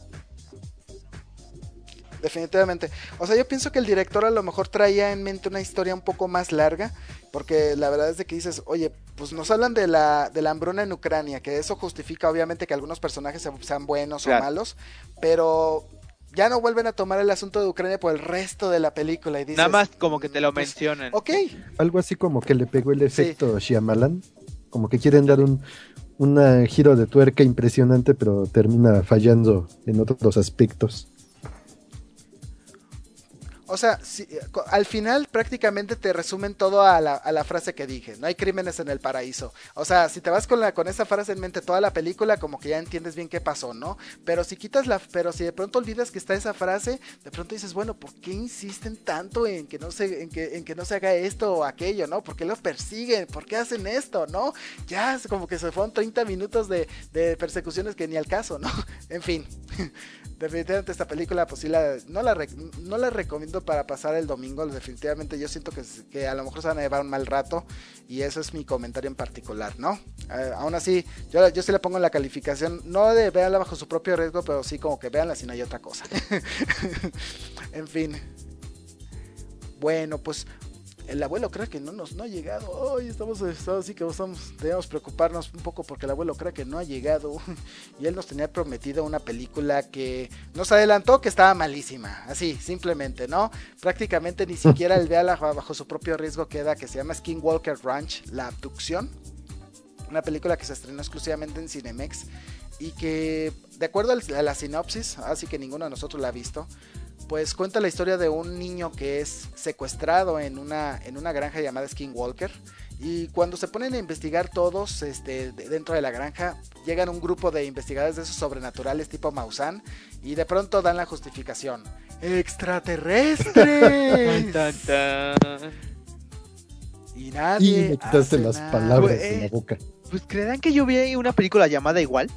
Definitivamente. O sea, yo pienso que el director a lo mejor traía en mente una historia un poco más larga, porque la verdad es de que dices, oye, pues nos hablan de la hambruna en Ucrania, que eso justifica obviamente que algunos personajes sean buenos o malos, pero ya no vuelven a tomar el asunto de Ucrania por el resto de la película y dices, nada más como que te lo mencionan. Ok. Algo así como que le pegó el efecto Shyamalan, como que quieren dar un giro de tuerca impresionante, pero termina fallando en otros aspectos. O sea, al final prácticamente te resumen todo a la frase que dije, no hay crímenes en el paraíso. O sea, si te vas con esa frase en mente toda la película, como que ya entiendes bien qué pasó, ¿no? Pero si de pronto olvidas que está esa frase, de pronto dices, bueno, ¿por qué insisten tanto en que no se haga esto o aquello, ¿no? ¿Por qué los persiguen? ¿Por qué hacen esto, no? Ya es como que se fueron 30 minutos de persecuciones que ni al caso, ¿no? En fin. Definitivamente esta película pues no la recomiendo para pasar el domingo. Definitivamente yo siento que a lo mejor se van a llevar un mal rato, y eso es mi comentario en particular, ¿no? Aún así, yo sí le pongo la calificación, no de véanla bajo su propio riesgo, pero sí como que véanla si no hay otra cosa. En fin. Bueno, pues el abuelo cree que no ha llegado. Ay, estamos así que debemos preocuparnos un poco porque el abuelo cree que no ha llegado. Y él nos tenía prometido una película que nos adelantó que estaba malísima. Así, simplemente, ¿no? Prácticamente ni siquiera el véala bajo su propio riesgo queda, que se llama Skinwalker Ranch, La Abducción. Una película que se estrenó exclusivamente en Cinemex y que, de acuerdo a la sinopsis, así que ninguno de nosotros la ha visto, pues cuenta la historia de un niño que es secuestrado en una granja llamada Skinwalker, y cuando se ponen a investigar todos dentro de la granja, llegan un grupo de investigadores de esos sobrenaturales tipo Maussan, y de pronto dan la justificación: ¡extraterrestres! Y nadie me quitaste las palabras de la boca. Pues creerán que yo vi una película llamada igual,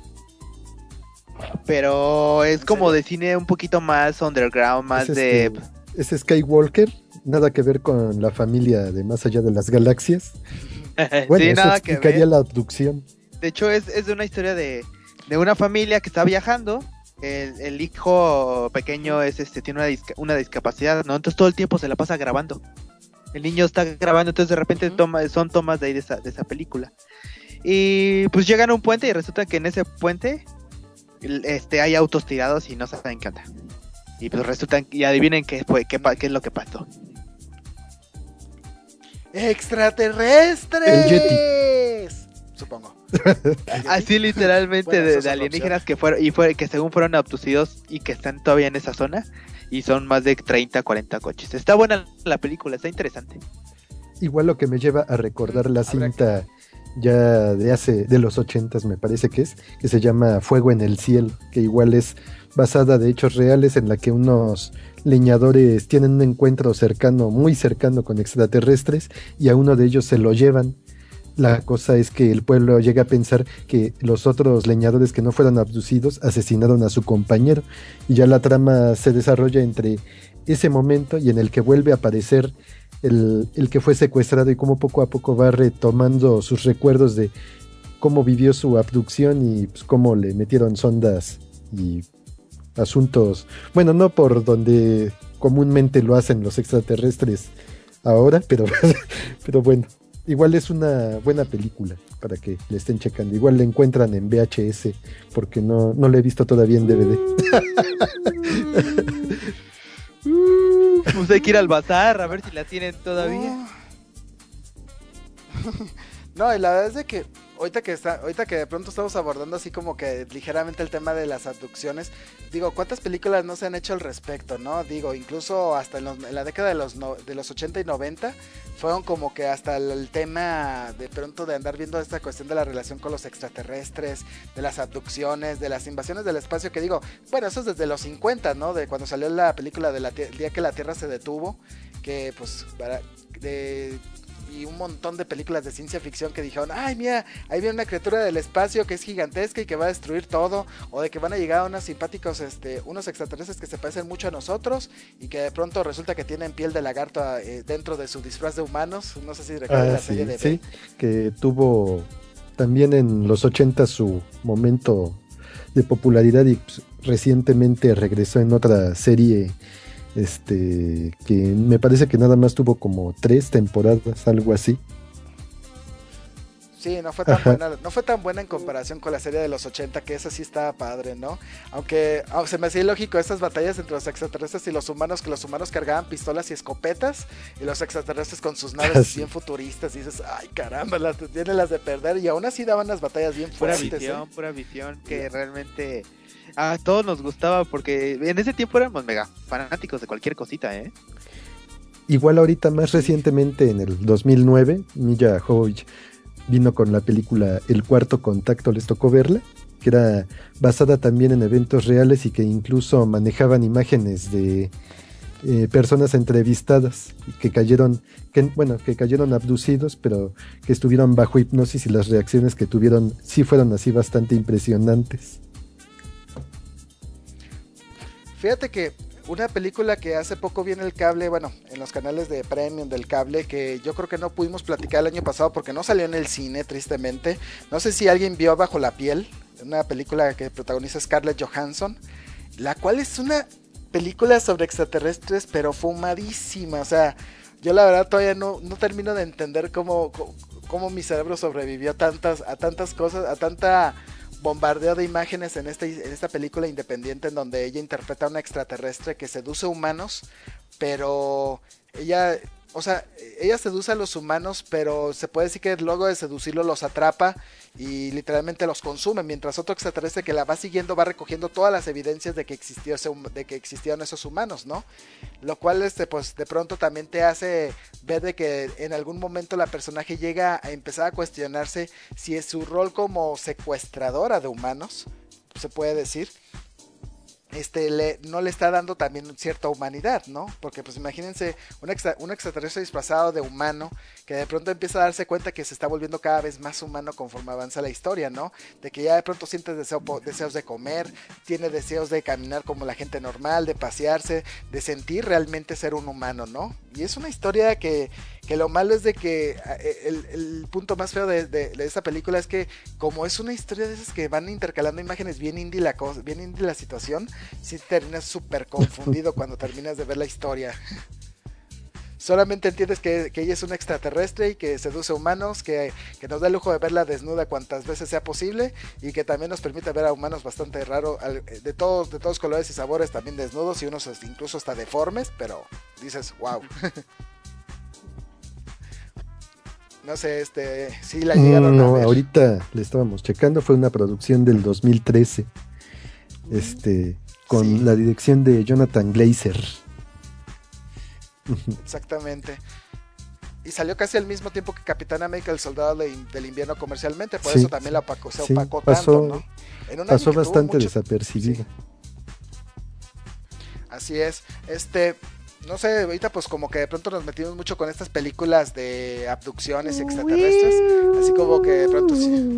pero es como de cine un poquito más underground, más de... ¿Es Skywalker? Nada que ver con la familia de Más Allá de las Galaxias. Bueno, sí, eso nada explicaría que ver. la abducción. De hecho es de una historia de una familia que está viajando. El hijo pequeño tiene una discapacidad, ¿no? Entonces todo el tiempo se la pasa grabando. El niño está grabando, entonces de repente son tomas de ahí de esa película. Y pues llegan a un puente y resulta que en ese puente hay autos tirados y no saben qué onda. Y pues resultan, y adivinen qué es lo que pasó. ¡Extraterrestres! El Yeti. Supongo. Así literalmente, bueno, de alienígenas que que según fueron abducidos y que están todavía en esa zona, y son más de 30, 40 coches. Está buena la película, está interesante. Igual lo que me lleva a recordar la cinta ya de los 80s, me parece que se llama Fuego en el Cielo, que igual es basada de hechos reales, en la que unos leñadores tienen un encuentro muy cercano con extraterrestres, y a uno de ellos se lo llevan. La cosa es que el pueblo llega a pensar que los otros leñadores que no fueron abducidos asesinaron a su compañero, y ya la trama se desarrolla entre ese momento y en el que vuelve a aparecer el que fue secuestrado, y cómo poco a poco va retomando sus recuerdos de cómo vivió su abducción y pues cómo le metieron sondas y asuntos, bueno, no por donde comúnmente lo hacen los extraterrestres ahora, pero bueno, igual es una buena película para que le estén checando. Igual la encuentran en VHS, porque no la he visto todavía en DVD. Pues hay que ir al bazar a ver si la tienen todavía. No, y la verdad es de que, ahorita que de pronto estamos abordando así como que ligeramente el tema de las abducciones, digo, ¿cuántas películas no se han hecho al respecto, no? Digo, incluso hasta en la década de los 80 y 90 fueron como que hasta el tema de pronto de andar viendo esta cuestión de la relación con los extraterrestres, de las abducciones, de las invasiones del espacio, que digo, bueno, eso es desde los 50, ¿no? De cuando salió la película el día que la Tierra se detuvo, que pues y un montón de películas de ciencia ficción que dijeron, ay mira, ahí viene una criatura del espacio que es gigantesca y que va a destruir todo, o de que van a llegar unos simpáticos, unos extraterrestres que se parecen mucho a nosotros y que de pronto resulta que tienen piel de lagarto dentro de su disfraz de humanos. No sé si recuerdan la serie de sí, que tuvo también en los 80 su momento de popularidad y pues, recientemente regresó en otra serie que me parece que nada más tuvo como 3 temporadas, algo así. Sí, no fue tan buena en comparación con la serie de los 80, que esa sí estaba padre, ¿no? Aunque se me hacía ilógico estas batallas entre los extraterrestres y los humanos, que los humanos cargaban pistolas y escopetas y los extraterrestres con sus naves bien futuristas, y dices, ay caramba, tienen las de perder, y aún así daban las batallas bien fuertes. Pura visión, que realmente a todos nos gustaba, porque en ese tiempo éramos mega fanáticos de cualquier cosita, Igual ahorita más recientemente en el 2009 Milla Jovovich vino con la película El Cuarto Contacto, les tocó verla, que era basada también en eventos reales y que incluso manejaban imágenes de personas entrevistadas que cayeron abducidos, pero que estuvieron bajo hipnosis, y las reacciones que tuvieron sí fueron así bastante impresionantes. Fíjate que una película que hace poco vi en el cable, bueno, en los canales de Premium del cable, que yo creo que no pudimos platicar el año pasado porque no salió en el cine, tristemente. No sé si alguien vio Bajo la Piel, una película que protagoniza Scarlett Johansson, la cual es una película sobre extraterrestres, pero fumadísima. O sea, yo la verdad todavía no termino de entender cómo mi cerebro sobrevivió a tantas cosas, a tanta bombardeo de imágenes en esta película independiente, en donde ella interpreta a una extraterrestre que seduce humanos, pero ella seduce a los humanos, pero se puede decir que luego de seducirlo los atrapa y literalmente los consume, mientras otro extraterrestre que la va siguiendo va recogiendo todas las evidencias de que existieron esos humanos, ¿no? Lo cual pues de pronto también te hace ver de que en algún momento la personaje llega a empezar a cuestionarse si es su rol como secuestradora de humanos, se puede decir, no le está dando también cierta humanidad, ¿no? Porque pues imagínense un extraterrestre disfrazado de humano que de pronto empieza a darse cuenta que se está volviendo cada vez más humano conforme avanza la historia, ¿no? De que ya de pronto siente deseos de comer, tiene deseos de caminar como la gente normal, de pasearse, de sentir realmente ser un humano, ¿no? Y es una historia que lo malo es de que el punto más feo de esta película es que como es una historia de esas que van intercalando imágenes bien indie la situación, sí terminas súper confundido cuando terminas de ver la historia. Solamente entiendes que ella es un extraterrestre y que seduce humanos, que nos da el lujo de verla desnuda cuantas veces sea posible, y que también nos permite ver a humanos bastante raros, de todos colores y sabores, también desnudos, y unos incluso hasta deformes, pero dices, wow. No sé, si la llegaron a ver. Ahorita le estábamos checando, fue una producción del 2013, con la dirección de Jonathan Glazer. Exactamente. Y salió casi al mismo tiempo que Capitán América, el Soldado del Invierno, comercialmente, por eso también se opacó tanto, ¿no? Pasó bastante desapercibida. Así es. No sé, ahorita pues como que de pronto nos metimos mucho con estas películas de abducciones extraterrestres, así como que de pronto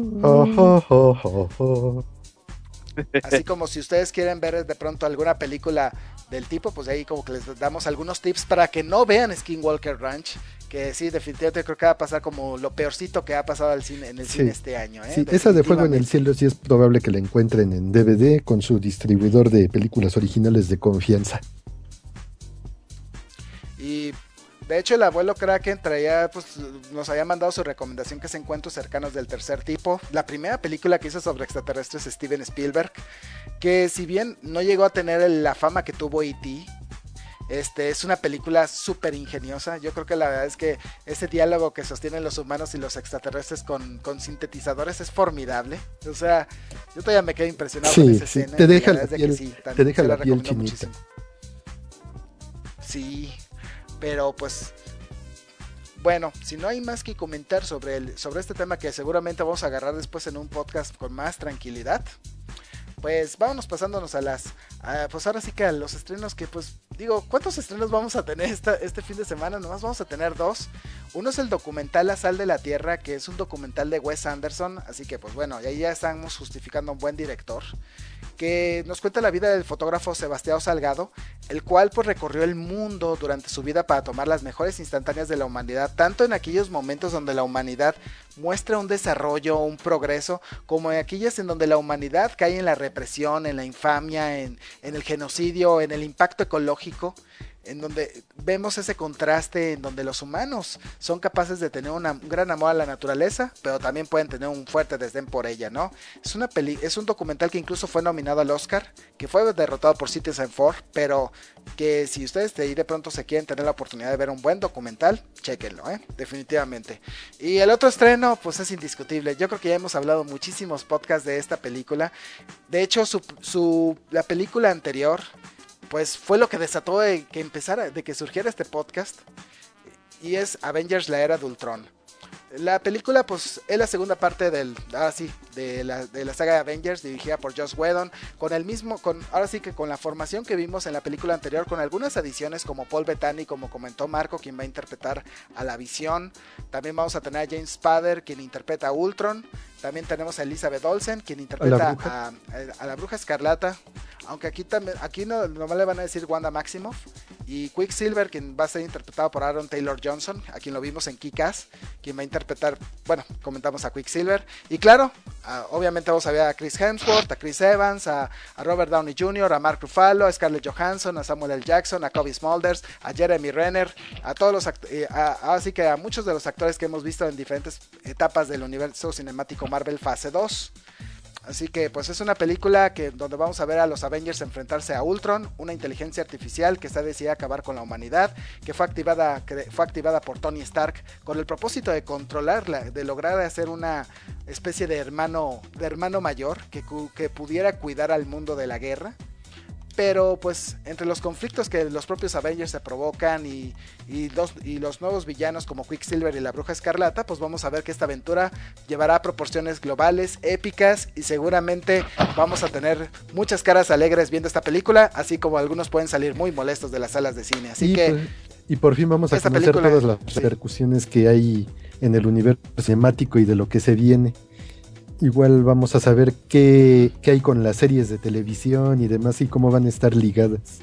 así como si ustedes quieren ver de pronto alguna película del tipo, pues ahí como que les damos algunos tips para que no vean Skinwalker Ranch, que sí, definitivamente creo que va a pasar como lo peorcito que ha pasado en el cine este año. Sí, esa de Fuego en el Cielo sí es probable que la encuentren en DVD con su distribuidor de películas originales de confianza. Y de hecho el abuelo Kraken nos había mandado su recomendación, que es Encuentros Cercanos del Tercer Tipo, la primera película que hizo sobre extraterrestres Steven Spielberg, que si bien no llegó a tener la fama que tuvo E.T., Es una película súper ingeniosa. Yo creo que la verdad es que ese diálogo que sostienen los humanos y los extraterrestres con sintetizadores es formidable. O sea, yo todavía me quedo impresionado con esa escena. Te deja la piel chinita. Muchísimo. Sí, pero pues bueno, si no hay más que comentar sobre este tema, que seguramente vamos a agarrar después en un podcast con más tranquilidad, pues vámonos pasándonos pues ahora sí que a los estrenos que pues digo, ¿cuántos estrenos vamos a tener este fin de semana? Nomás vamos a tener 2. Uno es el documental La Sal de la Tierra, que es un documental de Wes Anderson, así que pues bueno, ahí ya estamos justificando a un buen director, que nos cuenta la vida del fotógrafo Sebastião Salgado, el cual pues recorrió el mundo durante su vida para tomar las mejores instantáneas de la humanidad, tanto en aquellos momentos donde la humanidad muestra un desarrollo, un progreso, como en aquellas en donde la humanidad cae en la represión, en la infamia, en el genocidio, en el impacto ecológico, en donde vemos ese contraste en donde los humanos son capaces de tener un gran amor a la naturaleza, pero también pueden tener un fuerte desdén por ella, ¿no? Es un documental que incluso fue nominado al Oscar, que fue derrotado por Citizenfour, pero que si ustedes de ahí de pronto se quieren tener la oportunidad de ver un buen documental, chéquenlo, definitivamente. Y el otro estreno, pues es indiscutible. Yo creo que ya hemos hablado muchísimos podcasts de esta película. De hecho, la película anterior pues fue lo que desató de que surgiera este podcast, y es Avengers: La Era de Ultron. La película pues es la segunda parte de la saga de Avengers, dirigida por Joss Whedon, con la formación que vimos en la película anterior, con algunas adiciones como Paul Bettany, como comentó Marco, quien va a interpretar a la Visión. También vamos a tener a James Spader, quien interpreta a Ultron. También tenemos a Elizabeth Olsen, quien interpreta a la Bruja Escarlata, aunque aquí nomás le van a decir Wanda Maximoff. Y Quicksilver, quien va a ser interpretado por Aaron Taylor Johnson, a quien lo vimos en Kick-Ass, quien va a interpretar, bueno, comentamos a Quicksilver. Y claro, obviamente vamos a ver a Chris Hemsworth, a Chris Evans, a Robert Downey Jr., a Mark Ruffalo, a Scarlett Johansson, a Samuel L. Jackson, a Cobie Smulders, a Jeremy Renner, a todos así que a muchos de los actores que hemos visto en diferentes etapas del universo cinemático Marvel Fase 2. Así que pues es una película donde vamos a ver a los Avengers enfrentarse a Ultron, una inteligencia artificial que está decidida a acabar con la humanidad, que fue activada por Tony Stark con el propósito de controlarla, de lograr hacer una especie de hermano mayor que pudiera cuidar al mundo de la guerra. Pero pues entre los conflictos que los propios Avengers se provocan y los nuevos villanos como Quicksilver y la Bruja Escarlata, pues vamos a ver que esta aventura llevará a proporciones globales, épicas, y seguramente vamos a tener muchas caras alegres viendo esta película, así como algunos pueden salir muy molestos de las salas de cine. Y por fin vamos a conocer todas las repercusiones que hay en el universo cinemático y de lo que se viene. Igual vamos a saber qué hay con las series de televisión y demás, y cómo van a estar ligadas.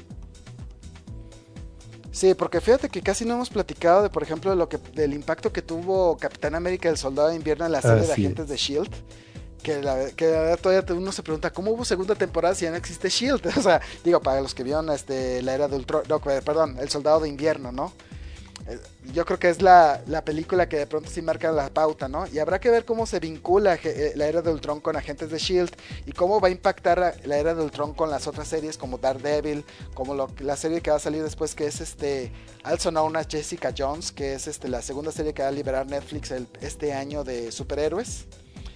Sí, porque fíjate que casi no hemos platicado de, por ejemplo, del impacto que tuvo Capitán América: El Soldado de Invierno en la serie de Agentes de S.H.I.E.L.D. Que la verdad todavía uno se pregunta ¿cómo hubo segunda temporada si ya no existe S.H.I.E.L.D.? O sea, digo, para los que vieron la era de Ultron, El Soldado de Invierno, ¿no? Yo creo que es la película que de pronto sí marca la pauta, ¿no? Y habrá que ver cómo se vincula la era de Ultron con Agentes de S.H.I.E.L.D. y cómo va a impactar la era de Ultron con las otras series como Daredevil, como la serie que va a salir después, que es also known as Jessica Jones, que es la segunda serie que va a liberar Netflix este año de superhéroes.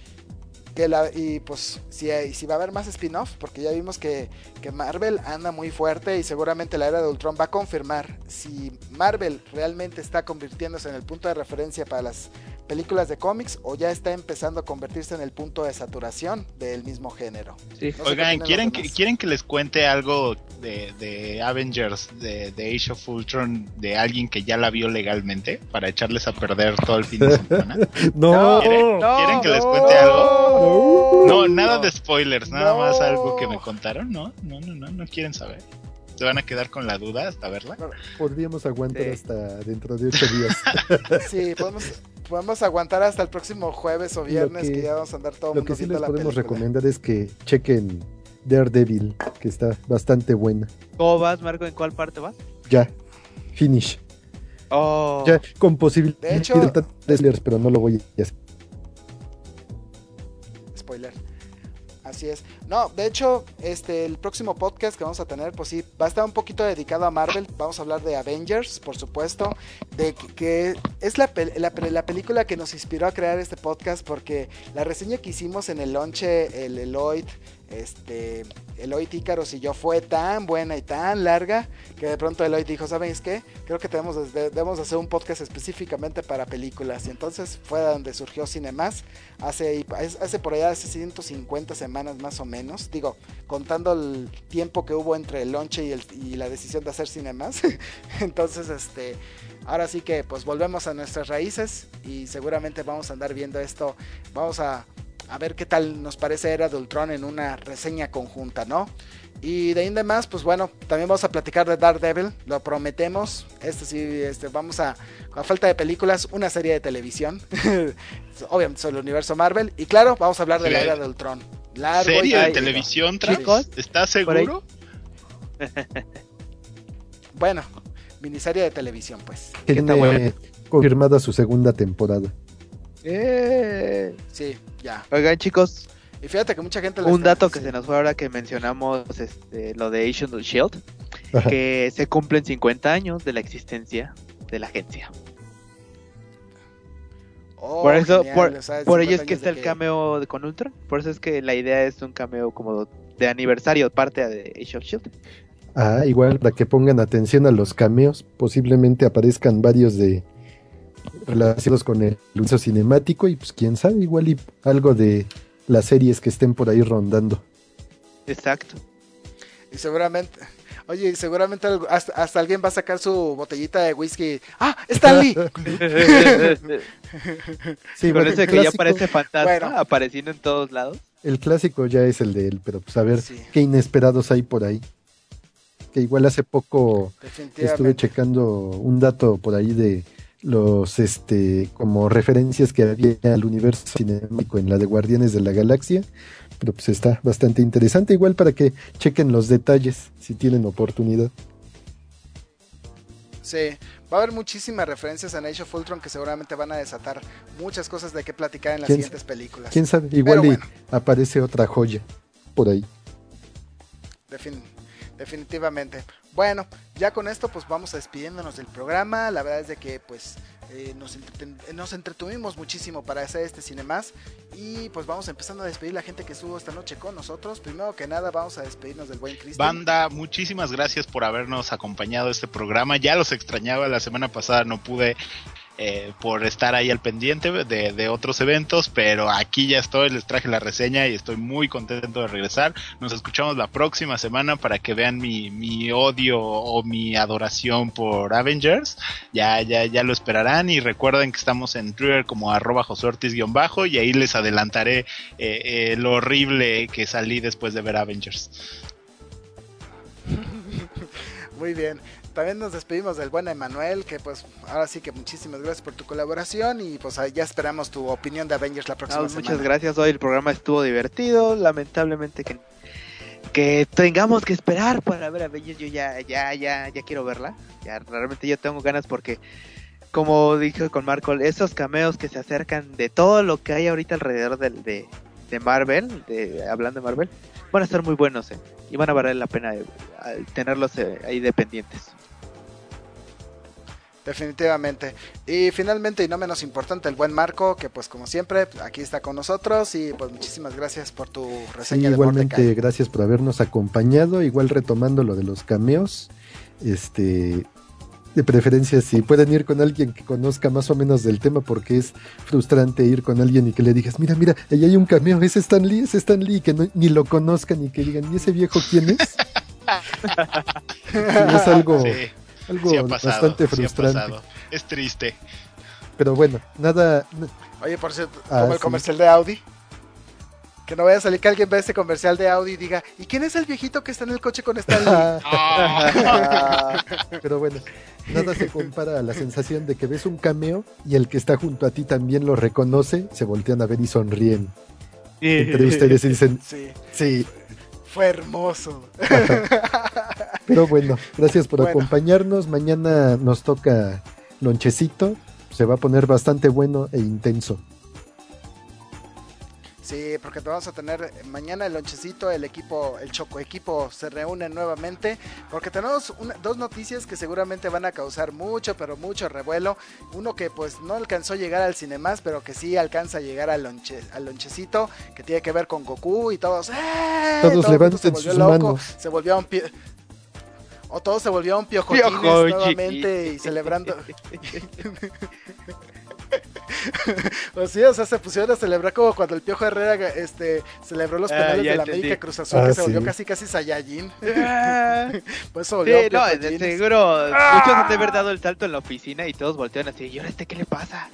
Y pues si va a haber más spin-off, porque ya vimos que Marvel anda muy fuerte, y seguramente la era de Ultron va a confirmar si Marvel realmente está convirtiéndose en el punto de referencia para las películas de cómics, o ya está empezando a convertirse en el punto de saturación del mismo género. Sí. No Oigan, ¿quieren que les cuente algo de Avengers, de Age of Ultron, de alguien que ya la vio legalmente, para echarles a perder todo el fin de semana? ¿Quieren que les cuente algo? No, nada de spoilers, nada más algo que me contaron. No quieren saber. ¿Se van a quedar con la duda hasta verla? Podríamos aguantar hasta dentro de 8 días. Sí, podemos aguantar hasta el próximo jueves o viernes, que ya vamos a andar todo el mundo viendo la película. Lo que sí les podemos recomendar es que chequen Daredevil, que está bastante buena. ¿Cómo vas, Marco? ¿En cuál parte vas? Ya, finish. Oh. Ya, con posibilidad de hecho, de spoilers, pero no lo voy a hacer. Spoiler. Así es. No, de hecho, el próximo podcast que vamos a tener, pues sí, va a estar un poquito dedicado a Marvel. Vamos a hablar de Avengers, por supuesto, de que es la película que nos inspiró a crear este podcast, porque la reseña que hicimos en el lonche, el Eloy Ícaros y yo, fue tan buena y tan larga que de pronto Eloy dijo, ¿sabes qué? Creo que debemos hacer un podcast específicamente para películas. Y entonces fue donde surgió Cinemás hace por allá, hace 150 semanas más o menos, digo, contando el tiempo que hubo entre el lonche y la decisión de hacer Cinemás. Entonces ahora sí que pues volvemos a nuestras raíces y seguramente vamos a andar viendo esto. Vamos a ver qué tal nos parece Era de Ultron en una reseña conjunta, ¿no? Y de ahí en demás, pues bueno, también vamos a platicar de Daredevil, lo prometemos. Vamos a falta de películas, una serie de televisión, obviamente sobre el universo Marvel. Y claro, vamos a hablar de la Era de Ultron. ¿Serie de televisión, chicos? ¿Estás seguro? Bueno, miniserie de televisión, pues. Tiene confirmada su segunda temporada. Sí, ya. Oigan, chicos, y fíjate que mucha gente un dato que se nos fue ahora que mencionamos lo de Agents of S.H.I.E.L.D., que se cumplen 50 años de la existencia de la agencia. Por eso, genial, por ello es que está el cameo con Ultron. Por eso es que la idea es un cameo como de aniversario, parte de Agents of S.H.I.E.L.D. Igual para que pongan atención a los cameos, posiblemente aparezcan varios relacionados con el universo cinemático y pues quién sabe, igual y algo de las series que estén por ahí rondando. Exacto. Y seguramente hasta alguien va a sacar su botellita de whisky. ¡Ah! ¡Stan Lee! Sí, con ese que ya parece fantasma, apareciendo en todos lados. El clásico ya es el de él, pero pues a ver qué inesperados hay por ahí. Que igual hace poco estuve checando un dato por ahí de los como referencias que había al universo cinemático en la de Guardianes de la Galaxia, pero pues está bastante interesante, igual para que chequen los detalles si tienen oportunidad. Sí, va a haber muchísimas referencias a Age of Ultron que seguramente van a desatar muchas cosas de qué platicar en las siguientes películas. Quién sabe, igual aparece otra joya por ahí. Definitivamente. Bueno, ya con esto pues vamos despidiéndonos del programa. La verdad es de que pues nos entretuvimos muchísimo para hacer este Cinemás. Y pues vamos empezando a despedir la gente que estuvo esta noche con nosotros. Primero que nada vamos a despedirnos del buen Cristian. Banda, muchísimas gracias por habernos acompañado a este programa. Ya los extrañaba, la semana pasada no pude por estar ahí al pendiente de otros eventos, pero aquí ya estoy, les traje la reseña y estoy muy contento de regresar. Nos escuchamos la próxima semana para que vean mi odio o mi adoración por Avengers. Ya lo esperarán y recuerden que estamos en Twitter como @JosueOrtiz_ y ahí les adelantaré lo horrible que salí después de ver Avengers. Muy bien. También nos despedimos del buen Emanuel, que pues ahora sí que muchísimas gracias por tu colaboración y pues ya esperamos tu opinión de Avengers la próxima semana. Muchas gracias, hoy el programa estuvo divertido, lamentablemente que tengamos que esperar para ver Avengers, yo ya quiero verla, ya realmente yo tengo ganas porque como dije con Marco, esos cameos que se acercan de todo lo que hay ahorita alrededor de Marvel, hablando de Marvel, van a estar muy buenos, y van a valer la pena tenerlos ahí dependientes. Definitivamente. Y finalmente y no menos importante, el buen Marco, que pues como siempre aquí está con nosotros y pues muchísimas gracias por tu reseña. Igualmente gracias por habernos acompañado, igual retomando lo de los cameos, de preferencia si pueden ir con alguien que conozca más o menos del tema, porque es frustrante ir con alguien y que le digas, mira, ahí hay un cameo, es Stan Lee, y que ni lo conozcan y que digan, ¿y ese viejo quién es? Es algo bastante frustrante. Es triste. Pero bueno, nada. Oye, por cierto, como el comercial de Audi. Que no vaya a salir que alguien vea este comercial de Audi y diga, ¿y quién es el viejito que está en el coche con Stan Lee? Pero bueno, nada se compara a la sensación de que ves un cameo y el que está junto a ti también lo reconoce, se voltean a ver y sonríen. Entre ustedes y dicen, sí. Fue hermoso. Pero bueno, gracias por acompañarnos. Mañana nos toca lonchecito. Se va a poner bastante bueno e intenso. Sí, porque te vamos a tener mañana el lonchecito, el Choco Equipo se reúne nuevamente, porque tenemos dos noticias que seguramente van a causar mucho, pero mucho revuelo. Uno que pues no alcanzó a llegar al Cinemás, pero que sí alcanza a llegar al lonchecito, que tiene que ver con Goku y todos. Todos levanten sus manos. Se volvió o todos se volvieron piojotines nuevamente y celebrando. O sea, se pusieron a celebrar como cuando el Piojo Herrera celebró los penales de la América Cruz Azul, que se volvió casi Saiyajin. Pues se volvió de seguro muchos han de haber dado el salto en la oficina y todos voltean así, ¿y ahora qué le pasa?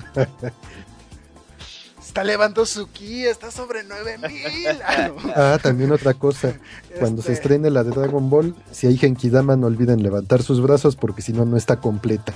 Está elevando su ki, está sobre 9000. También otra cosa. Cuando se estrene la de Dragon Ball, si hay Genkidama, no olviden levantar sus brazos porque si no, no está completa.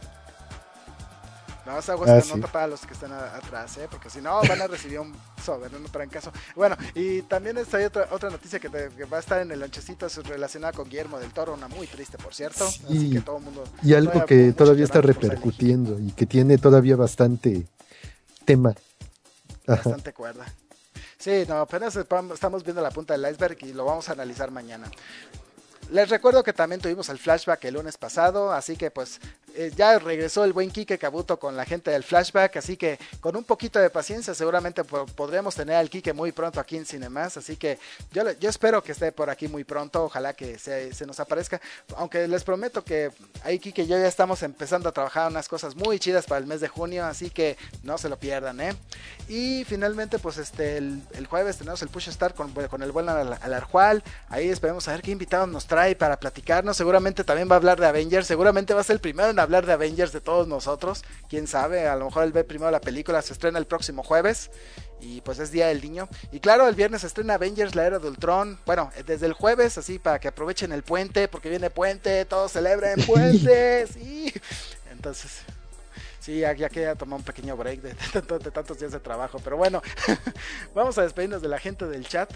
No, esa nota para los que están atrás, porque si no van a recibir un sobre, no traen caso. Bueno, y también hay otra noticia que va a estar en el lonchecito relacionada con Guillermo del Toro, una muy triste, por cierto. Sí, así que todo el mundo. Y algo que todavía está repercutiendo y que tiene todavía bastante tema. Bastante cuerda. Sí, no, apenas estamos viendo la punta del iceberg y lo vamos a analizar mañana. Les recuerdo que también tuvimos el flashback el lunes pasado, así que pues ya regresó el buen Quique Kabuto con la gente del flashback, así que con un poquito de paciencia seguramente podremos tener al Quique muy pronto aquí en Cinemás, así que yo espero que esté por aquí muy pronto, ojalá que se nos aparezca, aunque les prometo que ahí Quique y yo ya estamos empezando a trabajar unas cosas muy chidas para el mes de junio, así que no se lo pierdan, Y finalmente pues el jueves tenemos el Push Start con el buen Alarjual, ahí esperemos a ver qué invitados nos trae para platicarnos, seguramente también va a hablar de Avengers, seguramente va a ser el primero en hablar de Avengers de todos nosotros, quién sabe, a lo mejor él ve primero la película, se estrena el próximo jueves y pues es Día del Niño, y claro, el viernes se estrena Avengers, la Era de Ultron, bueno, desde el jueves, así para que aprovechen el puente, porque viene puente, todos celebren puente, sí, entonces... Sí, ya quería tomar un pequeño break de tantos días de trabajo, pero bueno, vamos a despedirnos de la gente del chat.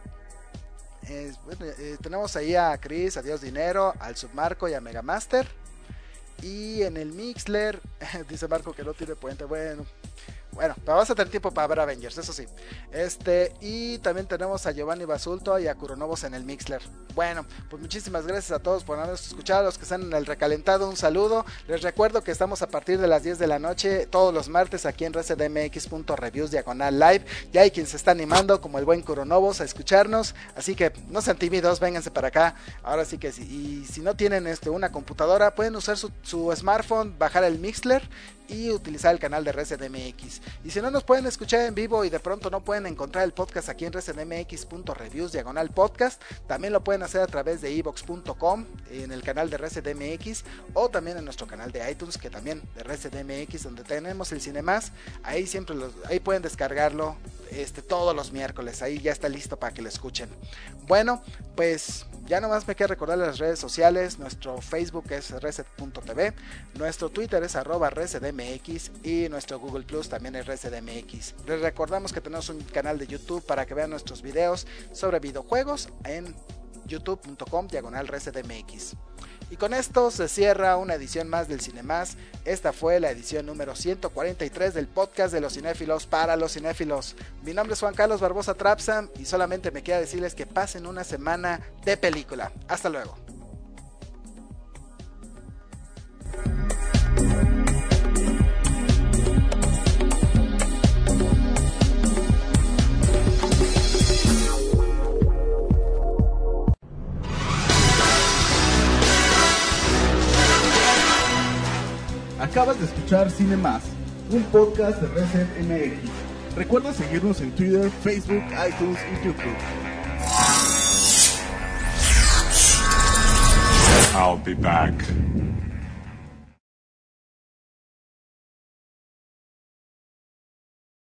Tenemos ahí a Chris, a Dios Dinero, al Submarco y a Megamaster. Y en el Mixler, dice Marco que no tiene puente. Bueno, pero vas a tener tiempo para ver Avengers, eso sí. Y también tenemos a Giovanni Basulto y a Kuronovos en el Mixler. Bueno, pues muchísimas gracias a todos por habernos escuchado, a los que están en el recalentado, un saludo. Les recuerdo que estamos a partir de las 10 de la noche, todos los martes, aquí en RCDMX.reviews/live. Ya hay quien se está animando, como el buen Kuronovos, a escucharnos. Así que no sean tímidos, vénganse para acá. Ahora sí que sí. Y si no tienen una computadora, pueden usar su smartphone, bajar el Mixler y utilizar el canal de RCDMX. Y si no nos pueden escuchar en vivo y de pronto no pueden encontrar el podcast aquí en RCDMX.reviews/podcast, también lo pueden hacer a través de evox.com en el canal de RCDMX o también en nuestro canal de iTunes, que también de RCDMX, donde tenemos el Cinemás. Ahí ahí pueden descargarlo todos los miércoles, ahí ya está listo para que lo escuchen. Bueno, pues ya nomás me queda recordar las redes sociales. Nuestro Facebook es reset.tv, nuestro Twitter es @resetdmx y nuestro Google Plus también es resetdmx. Les recordamos que tenemos un canal de YouTube para que vean nuestros videos sobre videojuegos en youtube.com/resetdmx. Y con esto se cierra una edición más del Cinemás. Esta fue la edición número 143 del podcast de los cinéfilos para los cinéfilos. Mi nombre es Juan Carlos Barbosa Trapsam y solamente me queda decirles que pasen una semana de película. Hasta luego. Acabas de escuchar Cinemás, un podcast de Reset MX. Recuerda seguirnos en Twitter, Facebook, iTunes y YouTube. I'll be back.